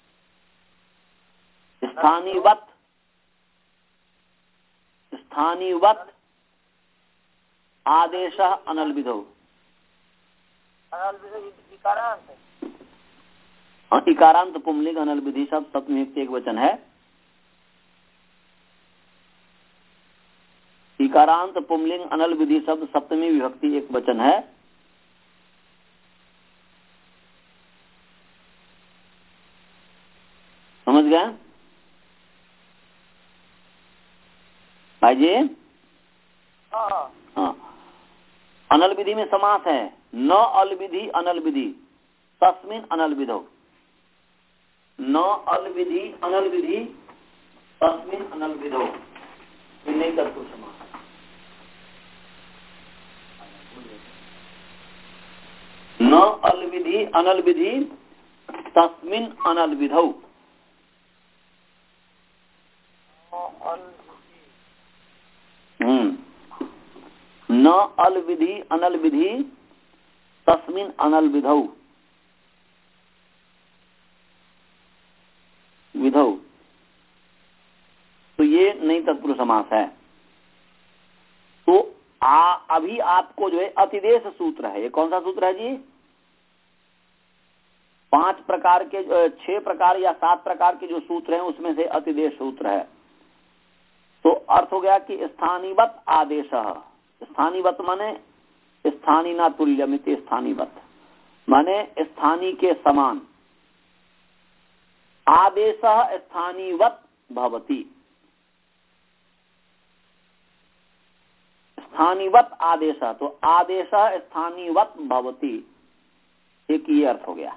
स्थानीवत स्थानीवत आदेश अनल विधौ। अनल विधौ इकारांत, इकारांत पुंलिंग अनल विधि सब सप्तमी विभक्ति एक वचन है। इकारांत पुंलिंग अनल विधि शब्द सप्तमी विभक्ति एक वचन है। समझ गए भाई जी? हाँ। हाँ, अनल विधि में समास है, न अल विधि अनल विधि तस्मिन अनल विधौ। न अल विधि अनल विधि तस्मिन अनल विधौ, नहीं कर कुछ समास। न अल विधि अनल विधि तस्मिन अनल विधौ। हम्म न अल विधि अनल विधि तस्मिन अनल विधौ। विधौ तो ये नहीं तत्पुरुष समास है। तो आ, अभी आपको जो है अतिदेश सूत्र है, ये कौन सा सूत्र है जी? पांच प्रकार के, छह प्रकार या सात प्रकार के जो सूत्र हैं उसमें से अतिदेश सूत्र है। तो अर्थ हो गया कि स्थानीवत आदेश, स्थानीवत माने स्थानी ना तुल्यमित, स्थानीवत माने स्थानी के समान, आदेश स्थानीवत भवति, स्थानीवत आदेश, तो आदेश स्थानीवत भवति, एक ये अर्थ हो गया।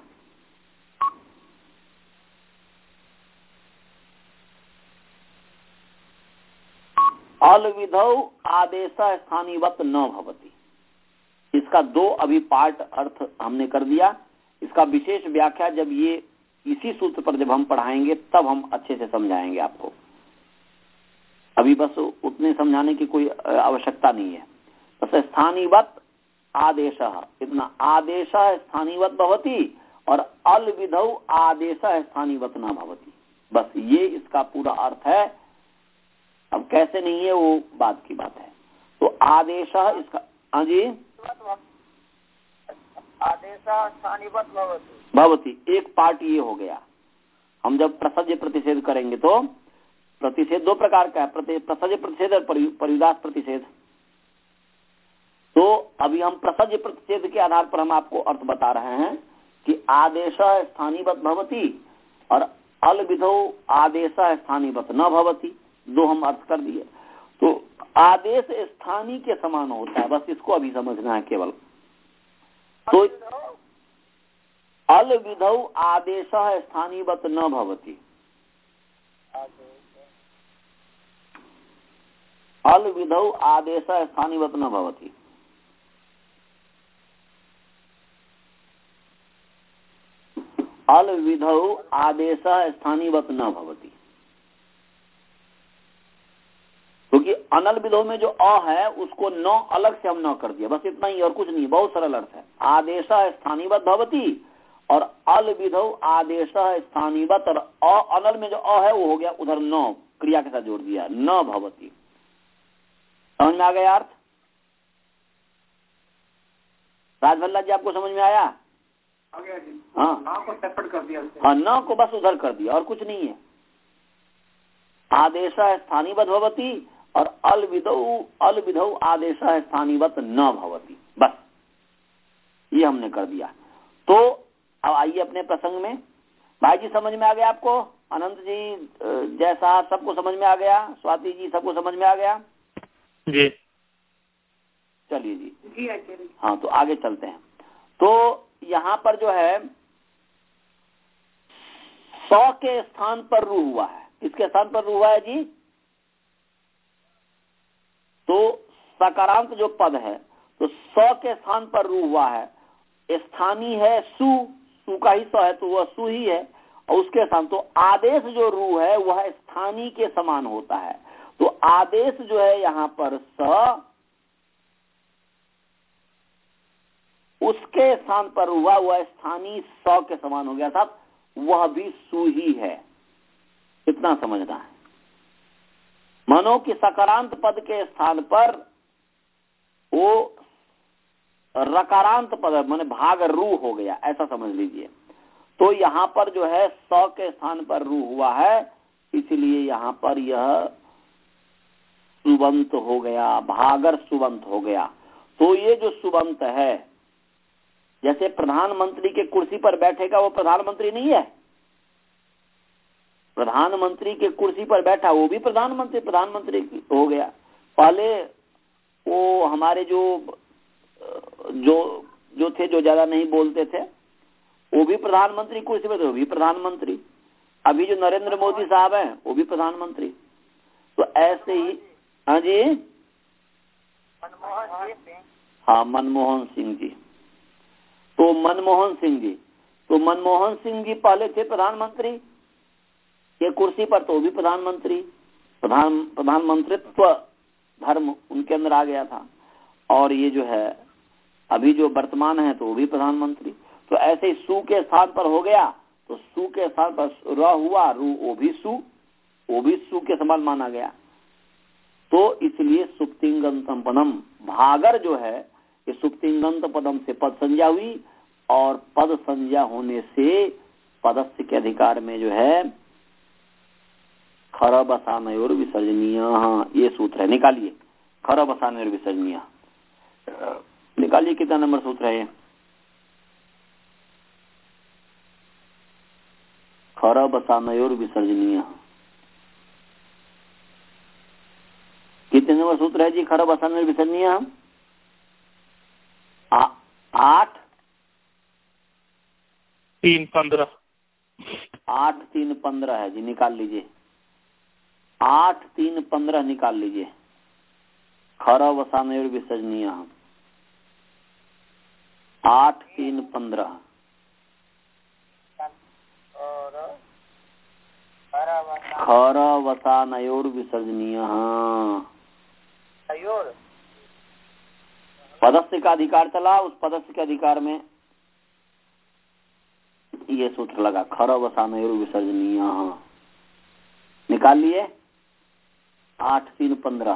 अल विधौ आदेश स्थानीवत न भवति, इसका दो अभी पार्ट अर्थ हमने कर दिया। इसका विशेष व्याख्या जब ये इसी सूत्र पर जब हम पढ़ाएंगे तब हम अच्छे से समझाएंगे आपको, अभी बस उतने समझाने की कोई आवश्यकता नहीं है। बस स्थानीवत आदेश, इतना आदेश स्थानीवत भवति और अल विधौ आदेश स्थानीवत न भवति, बस ये इसका पूरा अर्थ है। अब कैसे नहीं है वो बात की बात है। तो आदेश इसका, हाँ जी, आदेश स्थानीवत भवति भवति, एक पार्ट ये हो गया। हम जब प्रसज्य प्रतिषेध करेंगे तो प्रतिषेध दो प्रकार का है, प्रसज्य प्रतिषेध और परियुदास प्रतिषेध। तो अभी हम प्रसज्य प्रतिषेध के आधार पर हम आपको अर्थ बता रहे हैं कि आदेश स्थानीवत भवति और अल विधौ आदेश स्थानीवत न भवति, दो हम अर्थ कर दिए। तो आदेश स्थानीय के समान होता है, बस इसको अभी समझना है केवल। तो अल विधौ आदेश स्थानीवत न भवति, अल विधौ आदेश स्थानीवत न भवति। अल विधौ आदेश स्थानीवत न भवति, क्योंकि अनल विधौ में जो अ है उसको न अलग से हम न कर दिया, बस इतना ही और कुछ नहीं, बहुत सरल अर्थ है। आदेश स्थानीवत भवति और अल विधौ आदेश स्थानीवत, और अ अनल में जो अ है वो हो गया उधर न क्रिया के साथ जोड़ दिया, न भवति। समझ में आ गया अर्थ? राजभल्ला जी आपको समझ में आया? आ गया जी। हाँ, ना को सेपरेट कर दिया। हाँ, न को बस उधर कर दिया और कुछ नहीं है। आदेश स्थानीवत भवति और अल विधौ अल विधौ आदेश स्थानीवत न भवति, बस ये हमने कर दिया। तो अब आइए अपने प्रसंग में। भाई जी समझ में आ गया आपको? अनंत जी, जय साहब, सबको समझ में आ गया? स्वाति जी, सबको समझ में आ गया? जी। चलिए जी। जी आचार्य। हाँ, तो आगे चलते हैं। तो यहाँ पर जो है सौ के स्थान पर रू हुआ है। किसके स्थान पर रू हुआ है जी? तो सकारांत जो पद है, तो सौ के स्थान पर रू हुआ है। स्थानीय है सु, सु का ही सौ है तो वह सु ही है, और उसके स्थान तो आदेश जो रू है वह स्थानीय के समान होता है। तो आदेश जो है यहाँ पर स, उसके स्थान पर हुआ वह स्थानीय सौ के समान हो गया था, वह भी सु ही है। इतना समझना है। मनो कि सकारांत पद के स्थान पर वो रकारांत पद माने भाग रू हो गया, ऐसा समझ लीजिए। तो यहाँ पर जो है सौ के स्थान पर रू हुआ है, इसलिए यहाँ पर यह सुबंत हो गया, भागर सुबंत हो गया। तो ये जो सुबंत है, जैसे प्रधानमंत्री के कुर्सी पर बैठेगा वो प्रधानमंत्री नहीं है, प्रधानमंत्री के कुर्सी पर बैठा वो भी प्रधानमंत्री प्रधानमंत्री हो गया। पहले वो हमारे जो जो जो थे, जो ज्यादा नहीं बोलते थे, वो भी प्रधानमंत्री कुर्सी पर थे, वो भी प्रधानमंत्री। अभी जो नरेंद्र मोदी साहब हैं वो भी प्रधानमंत्री। तो ऐसे ही, हाँ जी, मनमोहन जी। हाँ, मनमोहन सिंह जी। तो मनमोहन सिंह जी तो मनमोहन सिंह जी पहले थे प्रधानमंत्री के कुर्सी पर, तो भी प्रधानमंत्री, प्रधान प्रधानमंत्रित्व धर्म उनके अंदर आ गया था। और ये जो है अभी जो वर्तमान है तो वो भी प्रधानमंत्री। तो ऐसे ही सु के स्थान पर हो गया, तो सु के स्थान पर र हुआ, रू वो भी सु, वो भी सु के समान माना गया। तो इसलिए सुप्तिंगंतम पदम, भागर जो है ये सुप्तिंगंत पदम से पद संज्ञा हुई, और पद संज्ञा होने से पदस्य के अधिकार में जो है खर बसानयोर विसर्जनीय, ये सूत्र है। निकालिए, खर बसानयोर विसर्जनीय निकालिए। कितना नंबर सूत्र है ये? खर बसानयोर विसर्जनीय कितने नंबर सूत्र है जी? खर बसानयोर विसर्जनीय आठ तीन पंद्रह आठ तीन पंद्रह है जी, निकाल लीजिए। आठ तीन पंद्रह निकाल लीजिए। खर वसानयोर विसर्जनीय आठ तीन पंद्रह। खर वसानयोर विसर्जनीय पदस्य का अधिकार चला, उस पदस्य के अधिकार में ये सूत्र लगा, खर वसानयोर विसर्जनीय। निकाल लिए आठ तीन पंद्रह।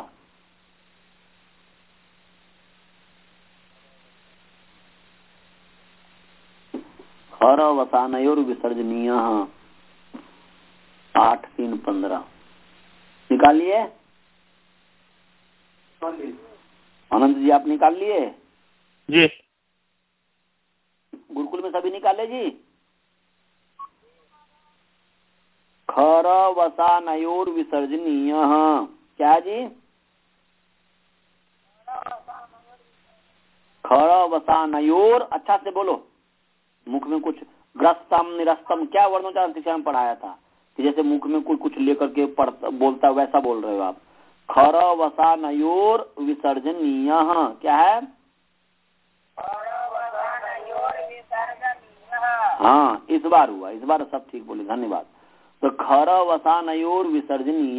खर वसानयोर विसर्जनीय आठ तीन पंद्रह निकालिए। आनंद जी आप निकाल लिए जी? गुरुकुल में सभी निकाले जी? खर वसानयोर विसर्जनीय, क्या जी? खर वसानयोर, अच्छा से बोलो, मुख में कुछ ग्रस्तम निरस्तम क्या वर्णोच्चारण शिक्षा में पढ़ाया था कि जैसे मुख में कोई कुछ लेकर के पढ़ता बोलता वैसा बोल रहे हो आप। खर वसानयोर विसर्जनीय क्या है? हाँ इस बार हुआ, इस बार सब ठीक बोले, धन्यवाद। तो खर वसानयोर विसर्जनीय,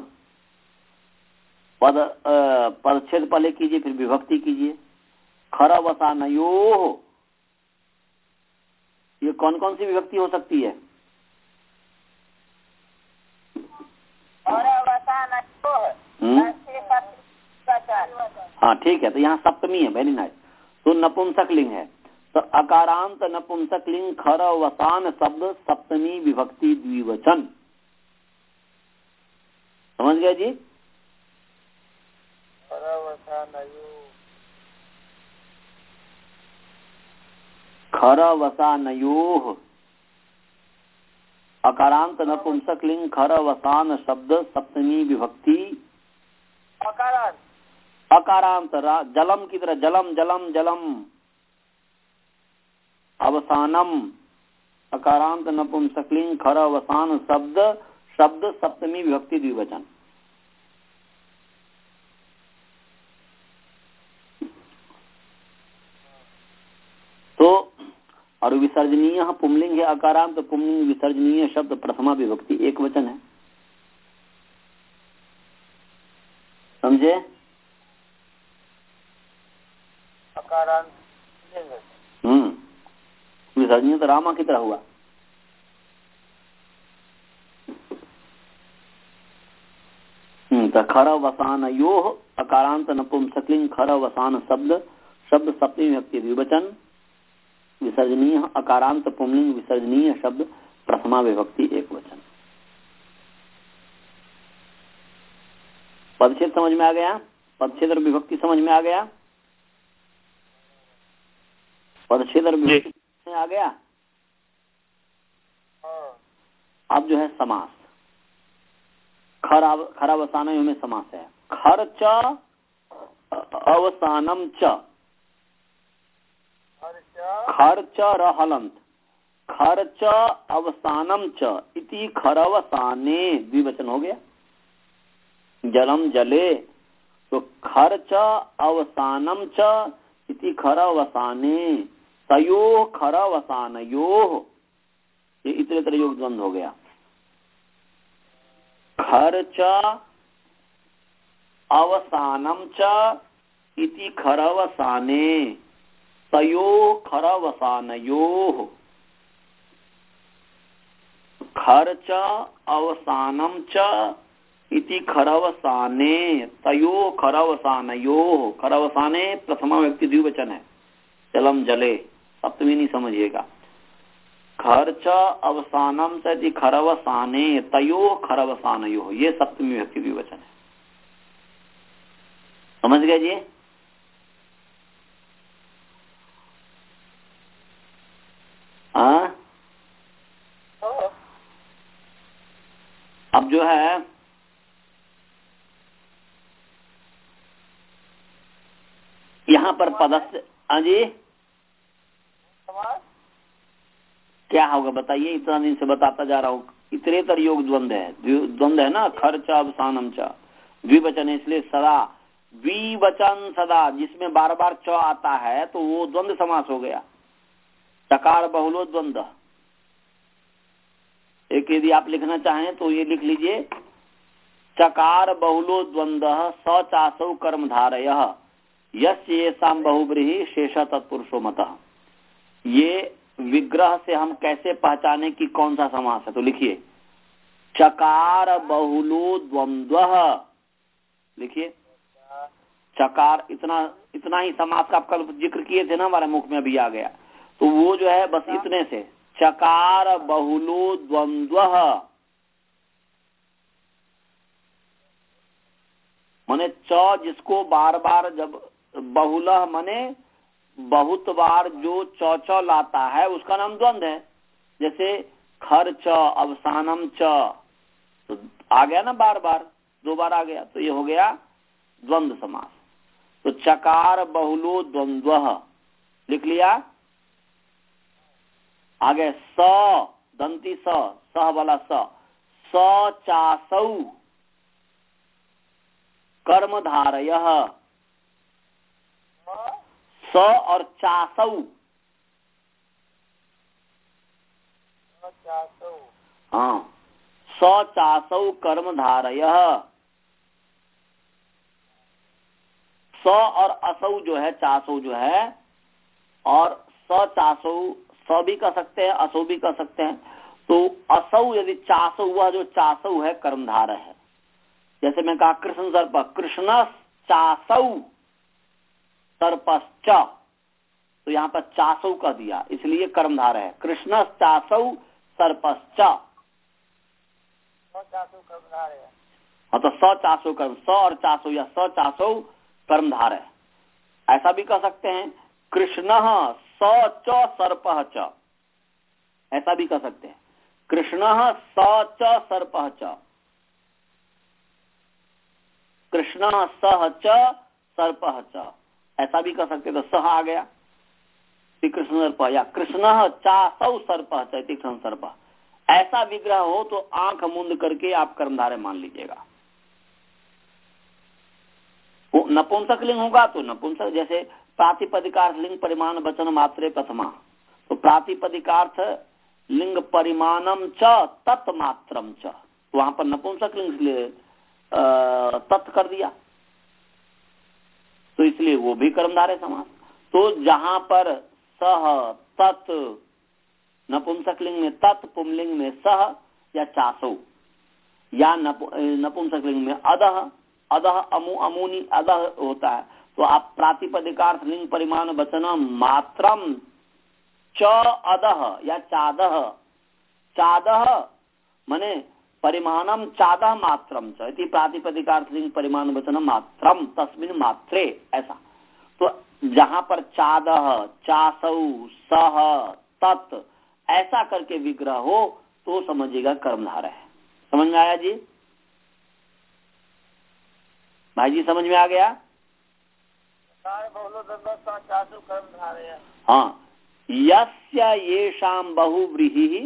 पद पदच्छेद पहले कीजिए फिर विभक्ति कीजिए। खर वसानयो, ये कौन कौन सी विभक्ति हो सकती है? हाँ ठीक है, तो यहाँ सप्तमी है, वेरी नाइस। तो नपुंसक लिंग है, तो अकारांत नपुंसक लिंग खर वसान शब्द सप्तमी विभक्ति द्विवचन, समझ गया जी? खर वसानयोः अकारांत नपुंसक लिंग खर वसान शब्द सप्तमी विभक्ति अकारांत अकारांत जलम की तरह जलम जलम जलम अवसानम अकारांत नपुंसक लिंग खर वसान शब्द शब्द सप्तमी विभक्ति द्विवचन। तो और विसर्जनीय पुंलिंग है, अकारांत पुंलिंग विसर्जनीय शब्द प्रथमा विभक्ति एक वचन है, समझे? अकारांत हम्म विसर्जनीय तो रामा की तरह हुआ। हम्म तो खर वसानयोः अकारांत नपुंसकलिंग खर वसान शब्द शब्द सप्तमी विभक्ति द्विवचन, विसर्जनीय अकारांत पुंलिंग विसर्जनीय शब्द प्रथमा विभक्ति एक वचन। पदच्छेद समझ में आ गया? पदच्छेद और विभक्ति समझ में आ गया? पदच्छेद और विभक्ति में आ गया? अब जो है समास, खर खरावसानम में समास है। खर च अवसानम च, खर च रहलंत, खर च अवसानम च इति खरवसाने द्विवचन हो गया। जलम जले, तो खर च अवसानम च इति खरवसाने तयो खरवसानयो, ये इतरेतर योग द्वंद्व हो गया। खर च अवसानम च इति खरवसाने तयो खरवसानयो, खर च अवसानम च इति खरवसाने तयो खरवसानयो, खरवसाने प्रथमा व्यक्ति द्विवचन है, जलम जले, सप्तमी नहीं समझिएगा। खर च अवसानम च इति खरवसाने तयो खरवसानयो, ये सप्तमी व्यक्ति द्विवचन है, समझ गए जी? हाँ अब जो है यहाँ पर पदस्य, हाँ जी क्या होगा बताइए? इतना दिन से बताता जा रहा हूँ, इतरेतर योग द्वंद्व है, द्वंद्व है ना, खर्च अवसानम च द्विवचन है, इसलिए सदा द्विवचन सदा जिसमें बार बार च आता है तो वो द्वंद्व समास हो गया। चकार बहुलो द्वंद्व, एक यदि आप लिखना चाहें तो ये लिख लीजिए, चकार बहुलो द्वंद्व स चासौ कर्मधारयः यस्य येषां बहुब्रीहि शेष तत्पुरुषो मतः। ये विग्रह से हम कैसे पहचाने कि कौन सा समास है, तो लिखिए चकार बहुलो द्वंद्वः, लिखिए चकार, इतना इतना ही समास का आप कल जिक्र किए थे ना, हमारे मुख में अभी आ गया, तो वो जो है बस इतने से, चकार बहुलो द्वंद्वः माने च जिसको बार बार, जब बहुलह माने बहुत बार जो च च लाता है उसका नाम द्वंद्व है। जैसे खर च अवसानम च तो आ गया ना बार बार, दो बार आ गया, तो ये हो गया द्वंद्व समास। तो चकार बहुलो द्वंद्वः लिख लिया। आगे स दंती स, सह वाला स, स चासौ कर्म धारयः, स और चासौ, हाँ, स चासौ कर्म धारयः। स और असौ जो है, चासौ जो है, और स चासौ, स भी कर सकते हैं, असौ भी कर सकते हैं। तो असौ यदि चासौ हुआ, जो चासौ है कर्मधारय है। जैसे मैं कहा कृष्ण सर्प, कृष्ण चासौ सर्पश्च, तो यहाँ पर चासौ कह दिया, इसलिए कर्मधारय है। कृष्ण चासौ सर्पश्च, हाँ, तो स चासौ कर्म, स और चासौ या स चासौ कर्मधारय, ऐसा भी कह सकते हैं। कृष्ण स च सर्पः च, ऐसा भी कह सकते हैं। कृष्ण स च सर्पः च, कृष्ण सह च सर्पः च, ऐसा भी कह सकते। तो सह आ गया श्री कृष्ण सर्प, या कृष्ण चासौ सर्पः च कृष्ण सर्प, ऐसा विग्रह हो तो आंख मूंद करके आप कर्मधारय मान लीजिएगा। वो नपुंसक लिंग होगा तो नपुंसक, जैसे प्रातिपदिकार्थ लिंग परिमाण वचन मात्रे प्रथमा, तो प्रातिपदिकार्थ लिंग परिमाणम च तत्मात्रम च, तो वहां पर नपुंसक लिंग इसलिए तत् कर दिया, तो इसलिए वो भी कर्मधारय समास। तो जहां पर सह तत्, नपुंसक लिंग में तत्, पुंलिंग में सह या चासौ, या नपुंसक लिंग में अदह, अदह अमु अमुनि अदह होता है, तो आप प्रातिपदिकार्थ लिंग परिमाण वचन मात्रम च अदह या चादह, चादह माने परिमाणम चादह मात्रम च इति प्रातिपदिकार्थ लिंग परिमाण वचन मात्रम तस्मिन् मात्रे, ऐसा। तो जहां पर चादह, चासौ, सह, तत् ऐसा करके विग्रह हो तो समझिएगा कर्मधारय है। समझ में आया जी? भाई जी समझ में आ गया? हाँ, यस्य येषां बहुव्रीहिः,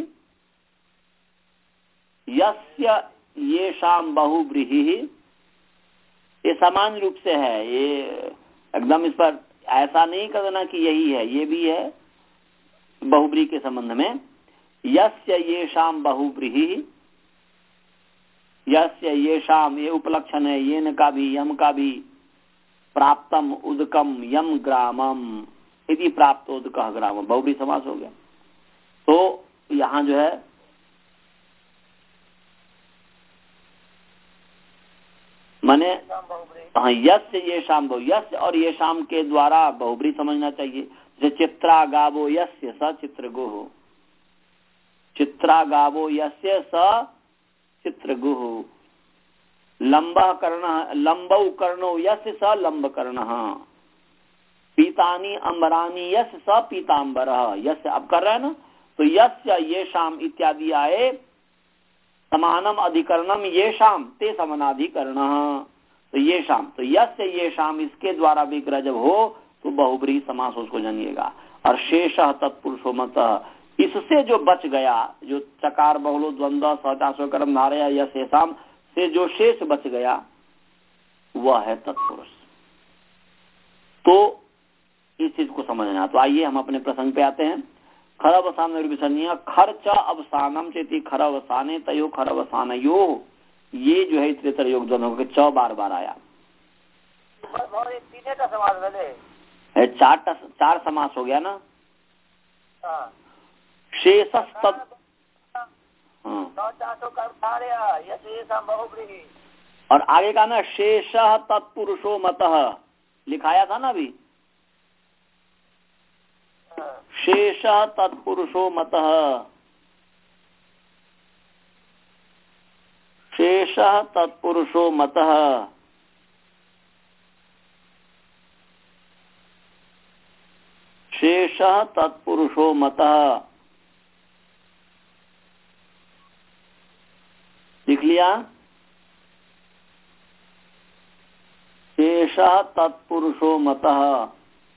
यस्य येषां बहुव्रीहिः, ये सामान्य रूप से है, ये एकदम इस पर ऐसा नहीं करना कि यही है, ये भी है बहुव्रीहि के संबंध में। यस्य येषां बहुव्रीहिः, यस्य येषाम, ये उपलक्षण है, येन का भी, यम का भी, प्राप्तम उदकम यम ग्रामम इति प्राप्त उदकः ग्रामम, बहुव्रीहि समास हो गया। तो यहाँ जो है माने, हाँ, यस्य येषाम बहु, यस्य और येषाम के द्वारा बहुव्रीहि समझना चाहिए। जैसे चित्रा गावो यस्य स चित्रगुः, चित्रा गावो यस्य स चित्रगुः, लंबः कर्णः, लंबौ कर्णो यस्य स लंबकर्णः, पीतानि अंबरानि यस्य स पीतांबरः, यस्य अब कर रहे हैं ना, तो यस्य येषाम इत्यादि आए, समानम अधिकरणम येषाम ते समानाधिकरणः, तो येषाम, तो यस्य येषाम इसके द्वारा विग्रह जब हो तो बहुव्रीहि समास उसको जानिएगा। और शेषः तत्पुरुषो मतः, इससे जो बच गया, जो चकार बहुलो द्वंद्व सहचासो कर्मधारय या शेषाम से जो शेष बच गया वह है तत्पुरुष। तो इस चीज को समझना। तो आइए हम अपने प्रसंग पे आते हैं। खरवसान विसर्जनीय खर्च अवसानम चेती खरवसाने तयो खरवसानयो, ये जो है इतरेतर योग दोनों के च बार बार आया है। चार चार समास हो गया ना। शेष और आगे का ना शेष तत्पुरुषो मतः लिखाया था ना अभी, शेष तत्पुरुषो मतः, शेष तत्पुरुषो मतः, शेष तत्पुरुषो मतः लिख लिया। शेषः तत्पुरुषो मतः।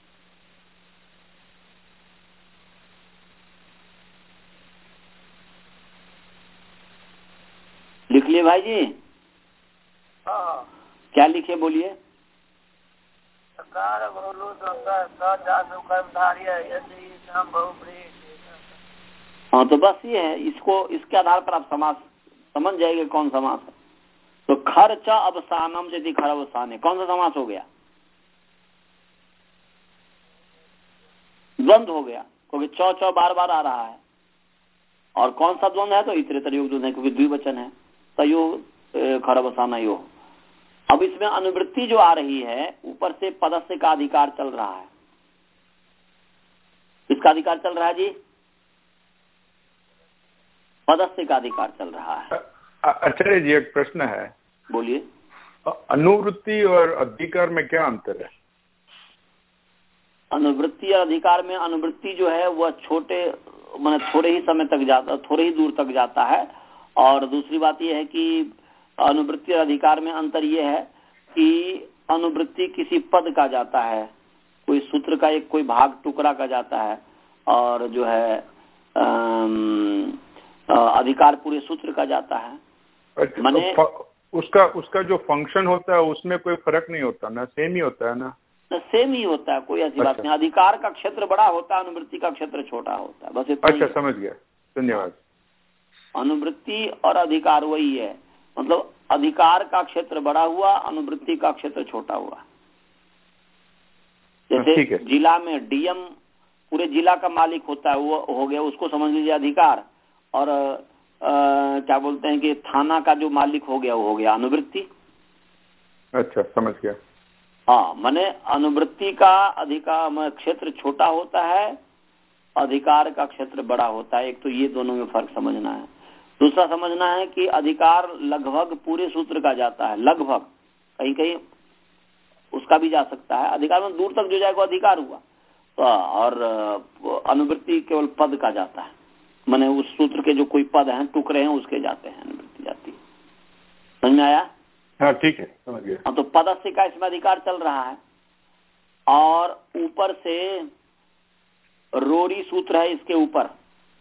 लिख लिए भाई जी? हाँ। क्या लिखे बोलिए? सकार बहुलू जातु कर्मधार्य यदि नाम बहुप्रिय। हाँ तो बस ये है, इसको इसके आधार पर आप समास समझ जाएंगे कौन समास है। तो खर्च अवसानम यदि खर अवसान है, कौन सा समास हो गया? द्वंद्व हो गया, क्योंकि चौ चौ बार बार आ रहा है। और कौन सा द्वंद्व है? तो इतरेतर योग द्वंद्व है, क्योंकि द्विवचन है। तयो खर अवसान यो। अब इसमें अनुवृत्ति जो आ रही है, ऊपर से पदस्य का अधिकार चल रहा है। किसका अधिकार चल रहा है जी? पदस्य का अधिकार चल रहा है। आचार्य जी एक प्रश्न है। बोलिए। अनुवृत्ति और अधिकार में क्या अंतर है? अनुवृत्ति और अधिकार में, अनुवृत्ति जो है वह छोटे माने थोड़े ही समय तक जाता, थोड़े ही दूर तक जाता है। और दूसरी बात यह है कि अनुवृत्ति और अधिकार में अंतर यह है कि अनुवृत्ति किसी पद का जाता है, कोई सूत्र का एक कोई भाग टुकड़ा का जाता है, और जो है अधिकार पूरे सूत्र का जाता है। अच्छा, माने तो उसका उसका जो फंक्शन होता है उसमें कोई फर्क नहीं होता ना? सेम ही होता है ना? सेम ही होता है, कोई ऐसी अच्छा। बात नहीं। अधिकार का क्षेत्र बड़ा होता है, अनुवृत्ति का क्षेत्र छोटा होता है, बस इतना। अच्छा, समझ गया, धन्यवाद। अनुवृत्ति और अधिकार वही है, मतलब अधिकार का क्षेत्र बड़ा हुआ, अनुवृत्ति का क्षेत्र छोटा हुआ। जैसे जिला में डीएम पूरे जिला का मालिक होता है, वो हो गया, उसको समझ लीजिए अधिकार। और आ, क्या बोलते हैं कि थाना का जो मालिक हो गया वो हो गया अनुवृत्ति। अच्छा, समझ गया। हाँ, माने अनुवृत्ति का अधिकार क्षेत्र छोटा होता है, अधिकार का क्षेत्र बड़ा होता है। एक तो ये दोनों में फर्क समझना है। दूसरा समझना है कि अधिकार लगभग पूरे सूत्र का जाता है, लगभग, कहीं कहीं उसका भी जा सकता है। अधिकार में दूर तक जो जाएगा अधिकार हुआ, तो और अनुवृत्ति केवल पद का जाता है, माने उस सूत्र के जो कोई पद हैं, टुकड़े हैं, उसके जाते हैं, अनुवृत्ति जाती है। समझ में आया? हाँ, ठीक है, समझ गया। हाँ, तो पदस्य का इसमें अधिकार चल रहा है। और ऊपर से रोरी सूत्र है, इसके ऊपर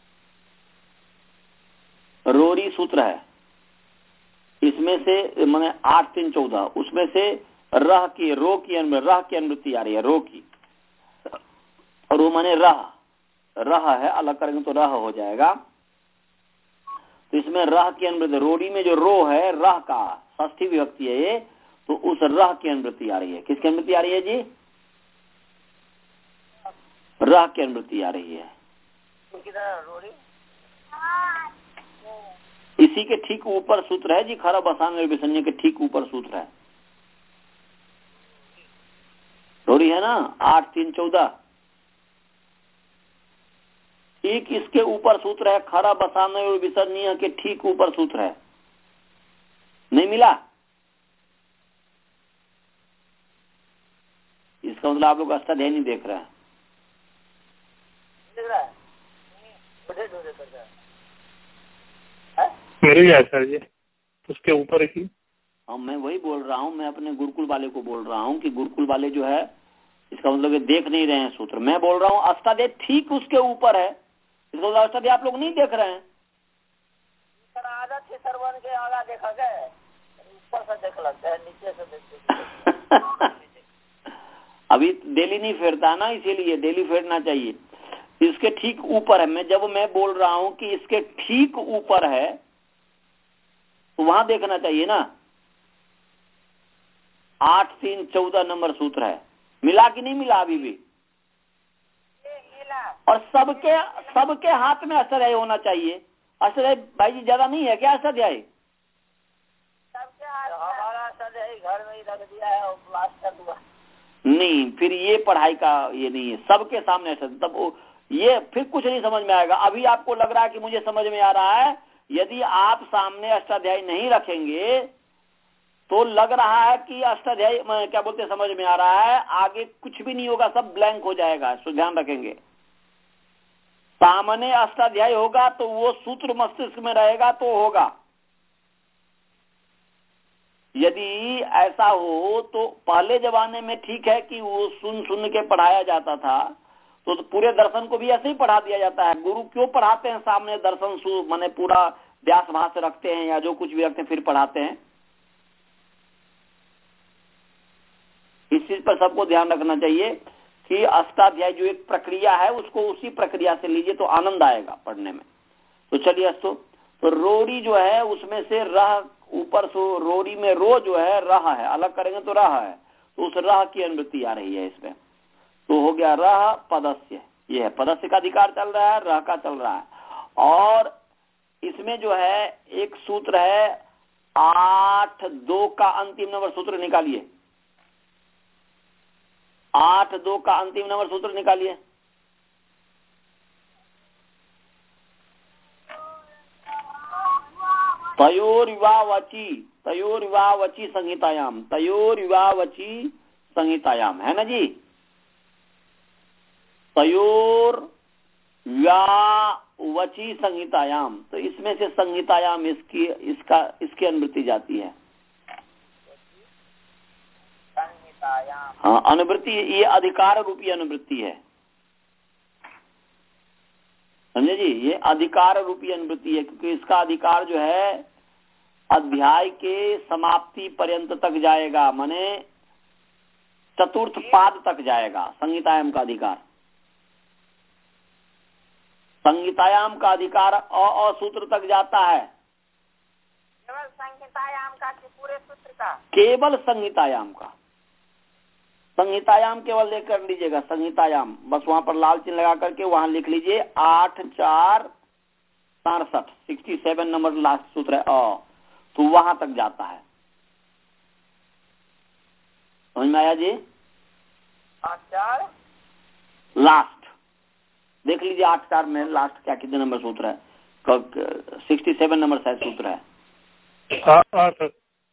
रोरी सूत्र है, इसमें से माने आठ तीन चौदह, उसमें से रह की रो की रह की अनुवृत्ति आ रही है, रो की। और वो माने रह रह है, अलग करेंगे तो रह हो जाएगा। तो इसमें रह की अनुवृत्ति, रोड़ी में जो रो है, रह का षष्ठी विभक्ति है ये, तो उस रह की अनुवृत्ति आ रही है। किसकी अनुवृत्ति आ रही है जी? रह की अनुवृत्ति आ रही है। इसी के ठीक ऊपर सूत्र है जी, खरा बसान विसंज्ञ के ठीक ऊपर सूत्र है, रोड़ी है ना, आठ तीन चौदह। ठीक इसके ऊपर सूत्र है, खरा बसान विसंज्ञ के ठीक ऊपर सूत्र है। नहीं मिला? इसका मतलब आप लोग अष्टाध्यायी नहीं देख रहे हैं। मेरे भी सर जी उसके ऊपर ही। हाँ, मैं वही बोल रहा हूँ, मैं अपने गुरुकुल वाले को बोल रहा हूँ कि गुरुकुल वाले जो है, इसका मतलब ये देख नहीं रहे हैं सूत्र। मैं बोल रहा हूँ अष्टाध्यायी ठीक उसके ऊपर है, इसका मतलब अष्टाध्यायी आप लोग नहीं देख रहे हैं। आदत से सरवन के आगा देखा गया, ऊपर से देख लगता है, नीचे से देख अभी डेली नहीं फेरता ना, इसीलिए डेली फेरना चाहिए। इसके ठीक ऊपर है। मैं जब मैं बोल रहा हूं कि इसके ठीक ऊपर है, तो वहां देखना चाहिए ना। आठ तीन चौदह नंबर सूत्र है, मिला कि नहीं मिला? अभी भी मिला। और सबके सबके हाथ में अष्टाध्यायी होना चाहिए। अष्टाध्यायी भाई जी ज्यादा नहीं है क्या अष्टाध्यायी? सबके हाथ, हमारा अष्टाध्यायी घर में ही रख दिया है और प्लास्टर हुआ। नहीं, फिर ये पढ़ाई का ये नहीं है, सबके सामने तब ये फिर कुछ नहीं समझ में आएगा। अभी आपको लग रहा है कि मुझे समझ में आ रहा है, यदि आप सामने अष्टाध्यायी नहीं रखेंगे तो लग रहा है कि अष्टाध्यायी क्या बोलते समझ में आ रहा है, आगे कुछ भी नहीं होगा, सब ब्लैंक हो जाएगा। तो ध्यान रखेंगे, सामने अष्टाध्यायी होगा तो वो सूत्र मस्तिष्क में रहेगा तो होगा। यदि ऐसा हो तो पहले जमाने में ठीक है कि वो सुन सुन के पढ़ाया जाता था, तो, तो पूरे दर्शन को भी ऐसे ही पढ़ा दिया जाता है। गुरु क्यों पढ़ाते हैं सामने दर्शन सु माने पूरा व्यास भाष रखते हैं या जो कुछ भी रखते हैं फिर पढ़ाते हैं? इस चीज पर सबको ध्यान रखना चाहिए कि अष्टाध्याय जो एक प्रक्रिया है उसको उसी प्रक्रिया से लीजिए तो आनंद आएगा पढ़ने में। तो चलिए अस्तु, तो रोड़ी जो है उसमें से रह ऊपर से रोड़ी में रो जो है रह है, अलग करेंगे तो रह है, तो उस रह की अनुवृत्ति आ रही है इसमें। तो हो गया रह पदस्य, ये है पदस्य का अधिकार चल रहा है, रह का चल रहा है। और इसमें जो है एक सूत्र है आठ दो का अंतिम नंबर सूत्र निकालिए, आठ दो का अंतिम नंबर सूत्र निकालिए। तयोर्वावची तयोर्वावची संहितायाम, तयोर्वावची संहितायाम है ना जी, तयोर्वावची संहितायाम। तो इसमें से संहितायाम इसकी इसका इसकी अनुवृत्ति जाती है। हाँ, अनुवृत्ति ये अधिकार रूपी अनुवृत्ति है, समझे जी, ये अधिकार रूपी अनुवृत्ति है, क्योंकि इसका अधिकार जो है अध्याय के समाप्ति पर्यंत तक जाएगा, माने चतुर्थ पाद तक जाएगा संहितायाम का अधिकार। संहितायाम का अधिकार अ अ सूत्र तक जाता है, केवल संहितायाम का कि पूरे सूत्र का? केवल संहितायाम का। संहितायाम केवल लेकर लीजिएगा, संहितायाम बस वहां पर लाल चिन्ह लगा करके वहां लिख लीजिए आठ चार सड़सठ सिक्सटी सेवन नंबर लास्ट सूत्र है अ, तो वहां तक जाता है। समझ में आया जी? आठ चार लास्ट देख लीजिए, आठ चार में लास्ट क्या कितने नंबर सूत्र है? सिक्सटी सेवन नंबर शायद सूत्र है। हाँ हाँ सर,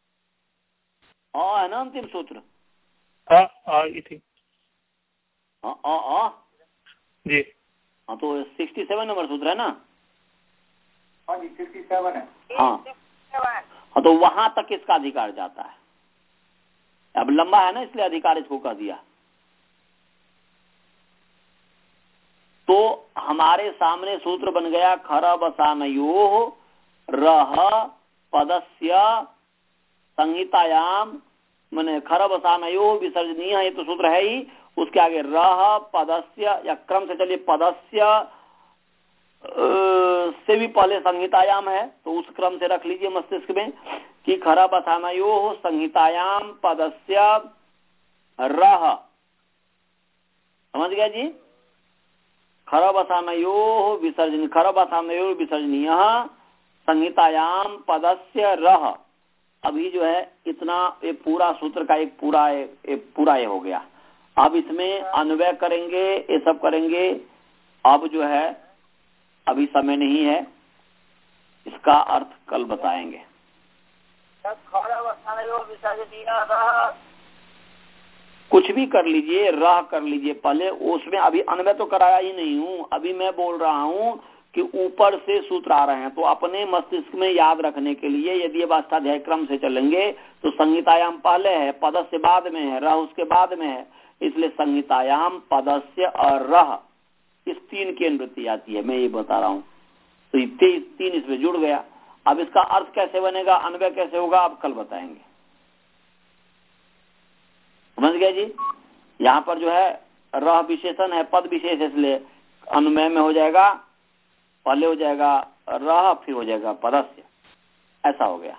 अ है ना अंतिम सूत्र? हाँ हाँ ये थी अ अ जी। हाँ, तो सिक्सटी सेवन नंबर सूत्र है ना? हाँ जी, सिक्सटी सेवन है। हाँ हाँ, तो वहां तक इसका अधिकार जाता है। अब लंबा है ना, इसलिए अधिकार इसको कह दिया। तो हमारे सामने सूत्र बन गया खरबसानयोः रह पदस्य संहितायाम, माने खरबसानयोः विसर्जनीय, ये तो सूत्र है ही। उसके आगे रह पदस्य, या क्रम से चलिए पदस्य से भी पहले संहितायाम है, तो उस क्रम से रख लीजिए मस्तिष्क में कि खरबसानयोः संहितायाम पदस्य रह। समझ गया जी? खरबसानयोः विसर्जन खरबसानयोः विसर्जनीय संहितायाम पदस्य रह। अभी जो है इतना ये पूरा सूत्र का एक पूरा एक पूरा ये हो गया। अब इसमें अन्वय करेंगे, ये सब करेंगे। अब जो है अभी समय नहीं है, इसका अर्थ कल बताएंगे। कुछ भी कर लीजिए, राह कर लीजिए पहले, उसमें अभी अन्वय तो कराया ही नहीं हूँ। अभी मैं बोल रहा हूँ कि ऊपर से सूत्र आ रहे हैं, तो अपने मस्तिष्क में याद रखने के लिए यदि अब अष्टाध्याय क्रम से चलेंगे तो संहितायाम पहले है, पदस्य बाद में है, रह उसके बाद में है, इसलिए संहितायाम पदस्य और रह इस तीन की अनुवृत्ति आती है। मैं ये बता रहा हूँ, तो ये तीन इसमें जुड़ गया। अब इसका अर्थ कैसे बनेगा, अन्वय कैसे होगा, अब कल बताएंगे। समझ गए जी? यहाँ पर जो है रह विशेषण है, पद विशेष, इसलिए अनुमेय में हो जाएगा, पहले हो जाएगा रह, फिर हो जाएगा पदस्य, ऐसा हो गया।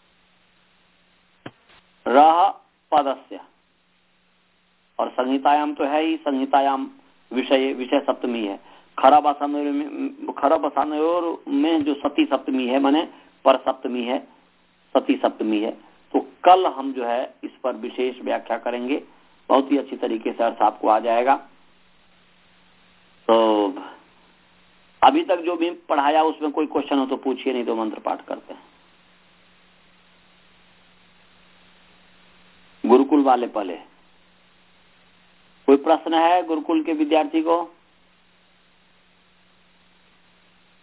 रह पदस्य, और संहितायाम तो है ही, संहितायाम विषय विषय सप्तमी है। खरबसानयोः में खरबसानयोः में जो सती सप्तमी है, माने पर सप्तमी है, सती सप्तमी है। तो कल हम जो है इस पर विशेष व्याख्या करेंगे, बहुत ही अच्छी तरीके से अर्थ आपको आ जाएगा। तो अभी तक जो भी पढ़ाया उसमें कोई क्वेश्चन हो तो पूछिए, नहीं तो मंत्र पाठ करते हैं। गुरुकुल वाले पहले कोई प्रश्न है गुरुकुल के विद्यार्थी को?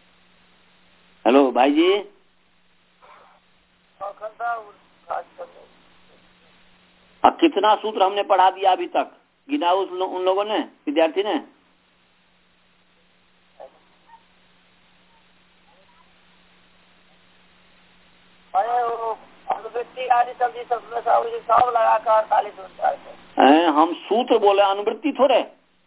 हेलो भाई जी। अब कितना सूत्र हमने पढ़ा दिया अभी तक, गिना उस लो, उन लोगों ने, विद्यार्थी ने? अरे वो अनुवृत्ति आदि सब्जी सब सब लगाकर अड़तालीस उनचास हम सूत्र बोले, अनुवृत्ति थोड़े।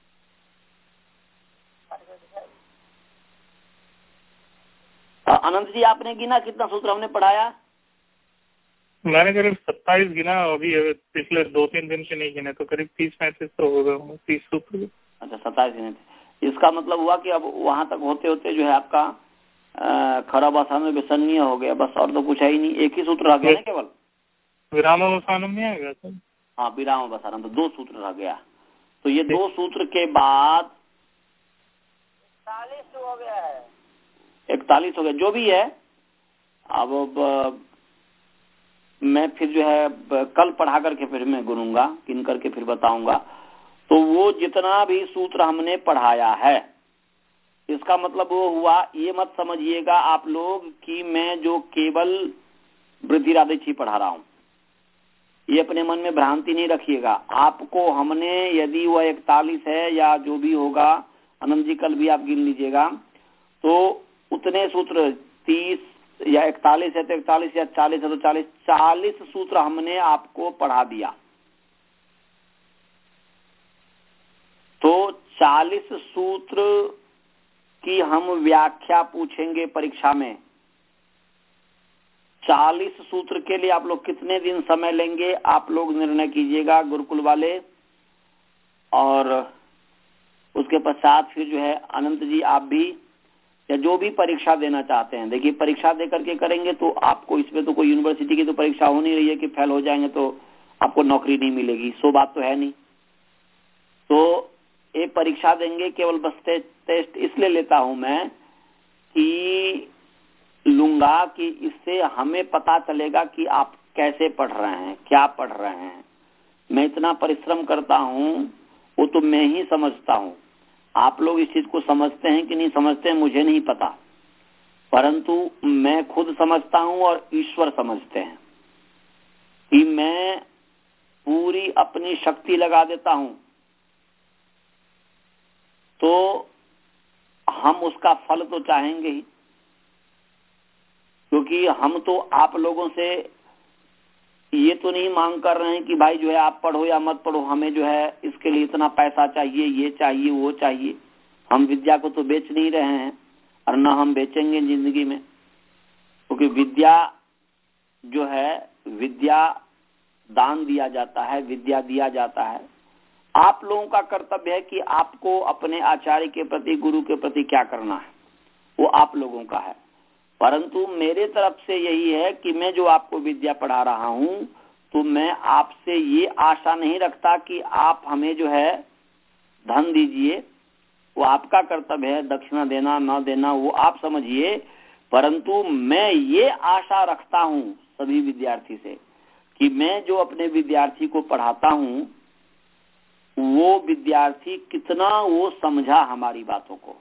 अनंत जी आपने गिना कितना सूत्र हमने पढ़ाया? मैंने करीब सत्ताईस गिना, अभी पिछले दो तीन दिन से नहीं गिने, तो करीब तीस पैंतीस तो हो गए, तीस सूत्र। अच्छा, सत्ताईस गिने थे। इसका मतलब हुआ कि अब वहां तक होते होते जो है आपका खराब आसान में विसन्नीय हो गया, बस और तो कुछ है ही नहीं, एक ही सूत्र रह गया ना केवल, विराम अवसानम नहीं आएगा सर? हाँ, विराम अवसानम, तो दो सूत्र रह गया। तो ये दो सूत्र के बाद इकतालीस हो गया है, इकतालीस हो गया, जो भी है। अब, अब मैं फिर जो है कल पढ़ा करके फिर मैं गुनूंगा, किन करके फिर बताऊंगा। तो वो जितना भी सूत्र हमने पढ़ाया है, इसका मतलब वो हुआ, ये मत समझिएगा आप लोग कि मैं जो केवल वृद्धि राधेची पढ़ा रहा हूं, ये अपने मन में भ्रांति नहीं रखिएगा। आपको हमने, यदि वह इकतालीस है या जो भी होगा, आनंद जी कल भी आप गिन लीजिएगा, तो उतने सूत्र, तीस या इकतालीस है तो इकतालीस, या चालीस है तो चालीस, चालीस सूत्र हमने आपको पढ़ा दिया। तो चालीस सूत्र की हम व्याख्या पूछेंगे परीक्षा में। चालीस सूत्र के लिए आप लोग कितने दिन समय लेंगे, आप लोग निर्णय कीजिएगा, गुरुकुल वाले। और उसके पश्चात फिर जो है अनंत जी आप भी, या जो भी परीक्षा देना चाहते हैं, देखिए परीक्षा दे करके करेंगे तो आपको इसमें तो कोई यूनिवर्सिटी की तो परीक्षा हो नहीं रही है कि फेल हो जाएंगे तो आपको नौकरी नहीं मिलेगी, सो बात तो है नहीं। तो एक परीक्षा देंगे, केवल बस टेस्ट, टेस्ट इसलिए लेता हूं मैं कि लूंगा कि इससे हमें पता चलेगा कि आप कैसे पढ़ रहे हैं, क्या पढ़ रहे हैं। मैं इतना परिश्रम करता हूं वो तो मैं ही समझता हूं, आप लोग इस चीज को समझते हैं कि नहीं समझते हैं मुझे नहीं पता, परंतु मैं खुद समझता हूं और ईश्वर समझते हैं कि मैं पूरी अपनी शक्ति लगा देता हूं तो हम उसका फल तो चाहेंगे ही, क्योंकि हम तो आप लोगों से ये तो नहीं मांग कर रहे हैं कि भाई जो है आप पढ़ो या मत पढ़ो, हमें जो है इसके लिए इतना पैसा चाहिए, ये चाहिए, वो चाहिए। हम विद्या को तो बेच नहीं रहे हैं और न हम बेचेंगे जिंदगी में, क्योंकि विद्या जो है, विद्या दान दिया जाता है, विद्या दिया जाता है। आप लोगों का कर्तव्य है कि आपको अपने आचार्य के प्रति, गुरु के प्रति क्या करना है, वो आप लोगों का है। परंतु मेरे तरफ से यही है कि मैं जो आपको विद्या पढ़ा रहा हूं, तो मैं आपसे ये आशा नहीं रखता कि आप हमें जो है धन दीजिए, वो आपका कर्तव्य है, दक्षिणा देना न देना वो आप समझिए। परंतु मैं ये आशा रखता हूं सभी विद्यार्थी से कि मैं जो अपने विद्यार्थी को पढ़ाता हूं, वो विद्यार्थी कितना वो समझा हमारी बातों को,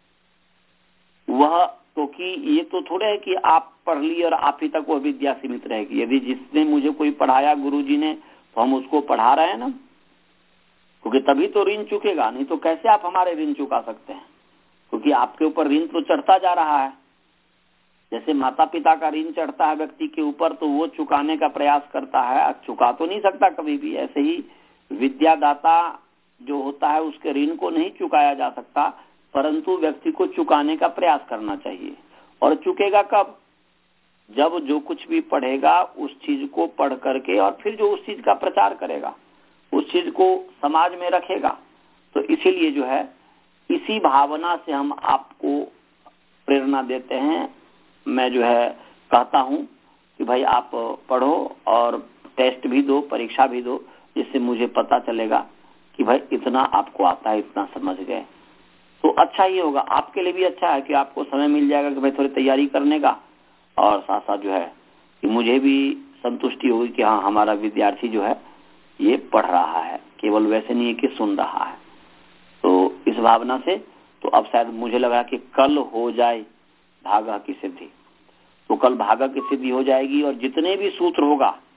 वह क्योंकि तो ये तो थोड़े है कि आप पढ़ ली और आप ही तक वो विद्या सीमित रहेगी। यदि जिसने मुझे कोई पढ़ाया गुरुजी ने, तो हम उसको पढ़ा रहे हैं ना, क्योंकि तभी तो ऋण चुकेगा, नहीं तो कैसे आप हमारे ऋण चुका सकते हैं, क्योंकि आपके ऊपर ऋण तो चढ़ता जा रहा है। जैसे माता पिता का ऋण चढ़ता है व्यक्ति के ऊपर, तो वो चुकाने का प्रयास करता है, चुका तो नहीं सकता कभी भी। ऐसे ही विद्यादाता जो होता है उसके ऋण को नहीं चुकाया जा सकता, परंतु व्यक्ति को चुकाने का प्रयास करना चाहिए। और चुकेगा कब? जब जो कुछ भी पढ़ेगा उस चीज को पढ़ करके और फिर जो उस चीज का प्रचार करेगा, उस चीज को समाज में रखेगा। तो इसीलिए जो है, इसी भावना से हम आपको प्रेरणा देते हैं। मैं जो है कहता हूं कि भाई आप पढ़ो और टेस्ट भी दो, परीक्षा भी दो, जिससे मुझे पता चलेगा कि भाई इतना आपको आता है, इतना समझ गए। तो अच्छा ही होगा, आपके लिए भी अच्छा है कि आपको समय मिल जाएगा कि भाई थोड़ी तैयारी करने का, और साथ साथ जो है कि मुझे भी संतुष्टि होगी कि हाँ हमारा विद्यार्थी जो है ये पढ़ रहा है, केवल वैसे नहीं है कि सुन रहा है। तो इस भावना से तो अब शायद मुझे लगा कि कल हो जाए भागा की सिद्धि, तो कल भागा की सिद्धि हो जाएगी। और जितने भी सूत्र होगा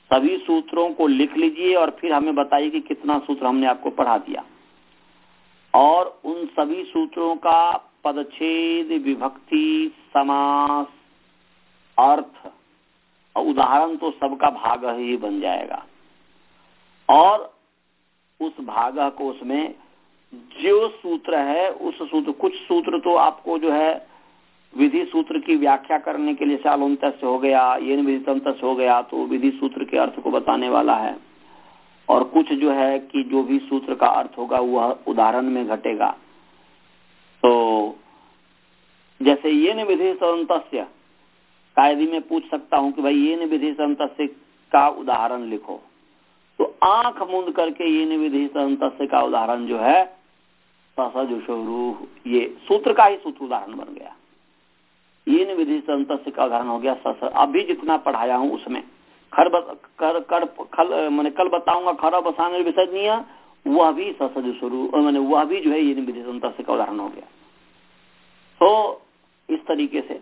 सभी सूत्रों को लिख लीजिए और फिर हमें बताइए कि कितना सूत्र हमने आपको पढ़ा दिया, और उन सभी सूत्रों का पदच्छेद, विभक्ति, समास, अर्थ और उदाहरण तो सबका भाग ही बन जाएगा। और उस भाग को उसमें जो सूत्र है उस सूत्र, कुछ सूत्र तो आपको जो है विधि सूत्र की व्याख्या करने के लिए शालोंत से हो गया, ये विधितंत से हो गया, तो विधि सूत्र के अर्थ को बताने वाला है। और कुछ जो है कि जो भी सूत्र का अर्थ होगा वह उदाहरण में घटेगा। तो जैसे ये न विधि संतस्य का यदि मैं पूछ सकता हूं कि भाई ये न विधि संतस्य का उदाहरण लिखो, तो आंख मूंद करके ये न विधि संतस्य का उदाहरण जो है ससजुषुरूह, ये सूत्र का ही सूत्र उदाहरण बन गया। ये न विधि संतस्य का उदाहरण हो गया सस। अभी जितना पढ़ाया हूं उसमें खर कर कर खल मैंने कल बताऊंगा खरा बसान विसर्जनीय, वह भी ससजुषुरूह मैंने वह भी जो है ये न विधि संतस्य का उदाहरण हो गया। तो इस तरीके से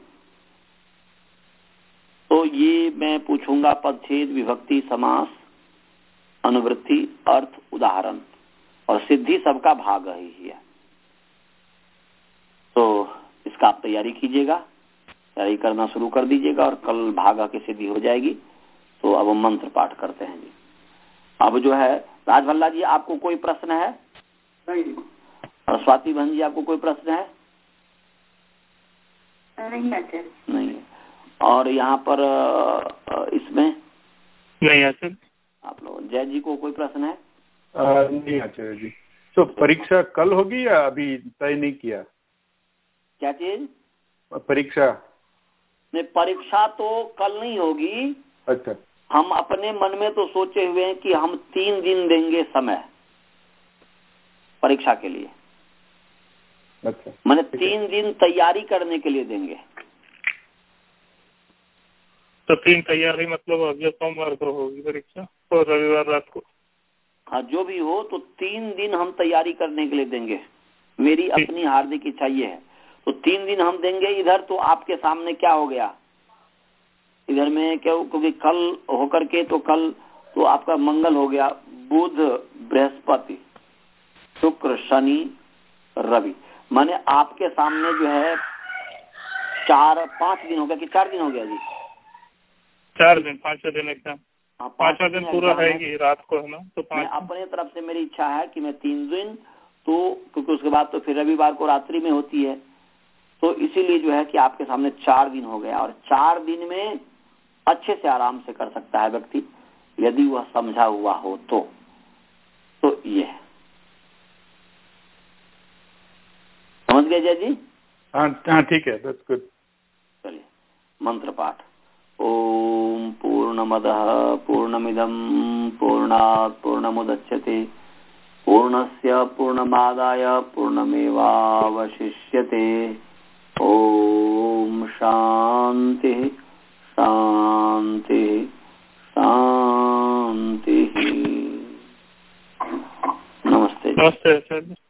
तो ये मैं पूछूंगा पदच्छेद, विभक्ति, समास, अनुवृत्ति, अर्थ, उदाहरण और सिद्धि सबका भाग ही है। तो इसका आप तैयारी कीजिएगा, तैयारी करना शुरू कर दीजिएगा और कल भागा की सिद्धि हो जाएगी। तो अब हम मंत्र पाठ करते हैं जी। अब जो है राजभल्ला जी आपको कोई प्रश्न है? नहीं। और स्वाति बहन जी आपको कोई प्रश्न है? नहीं आचार्य। नहीं। और यहाँ पर इसमें नहीं आचार्य। आप लोग जय जी को कोई प्रश्न है? आ, नहीं आचार्य जी। तो परीक्षा कल होगी या अभी तय नहीं किया? क्या चीज? परीक्षा नहीं, परीक्षा तो कल नहीं होगी। अच्छा। हम अपने मन में तो सोचे हुए हैं कि हम तीन दिन देंगे समय परीक्षा के लिए। अच्छा। मैंने तीन दिन तैयारी करने के लिए देंगे। तो तीन तैयारी मतलब अगले सोमवार को होगी परीक्षा और रविवार रात को? हाँ, जो भी हो तो तीन दिन हम तैयारी करने के लिए देंगे। मेरी अपनी हार्दिक इच्छा ये है। तो तीन दिन हम देंगे। इधर तो आपके सामने क्या हो गया, इधर में क्या, क्योंकि कल होकर के तो कल तो आपका मंगल हो गया, बुध, बृहस्पति, शुक्र, शनि, रवि, माने आपके सामने जो है चार पांच दिन हो गया कि चार दिन हो गया जी? चार दिन, पांचवा दिन एग्जाम। हाँ, पांचवा दिन पूरा है रात को है ना। तो पांच अपने तरफ से मेरी इच्छा है कि मैं तीन दिन तो, क्योंकि उसके बाद तो फिर रविवार को रात्रि में होती है, तो इसीलिए जो है कि आपके सामने चार दिन हो गया। और चार दिन में अच्छे से आराम से कर सकता है व्यक्ति यदि वह समझा हुआ हो तो। तो ये समझ गए जय जी? हाँ हाँ ठीक है, दैट्स गुड। चलिए मंत्र पाठ। ओम पूर्णमदः पूर्णमिदं पूर्णात् पूर्णमुदच्यते पूर्णस्य पूर्णमादाय पूर्णमेवावशिष्यते। ओम शांति शांति शांति। नमस्ते। नमस्ते आचार्य।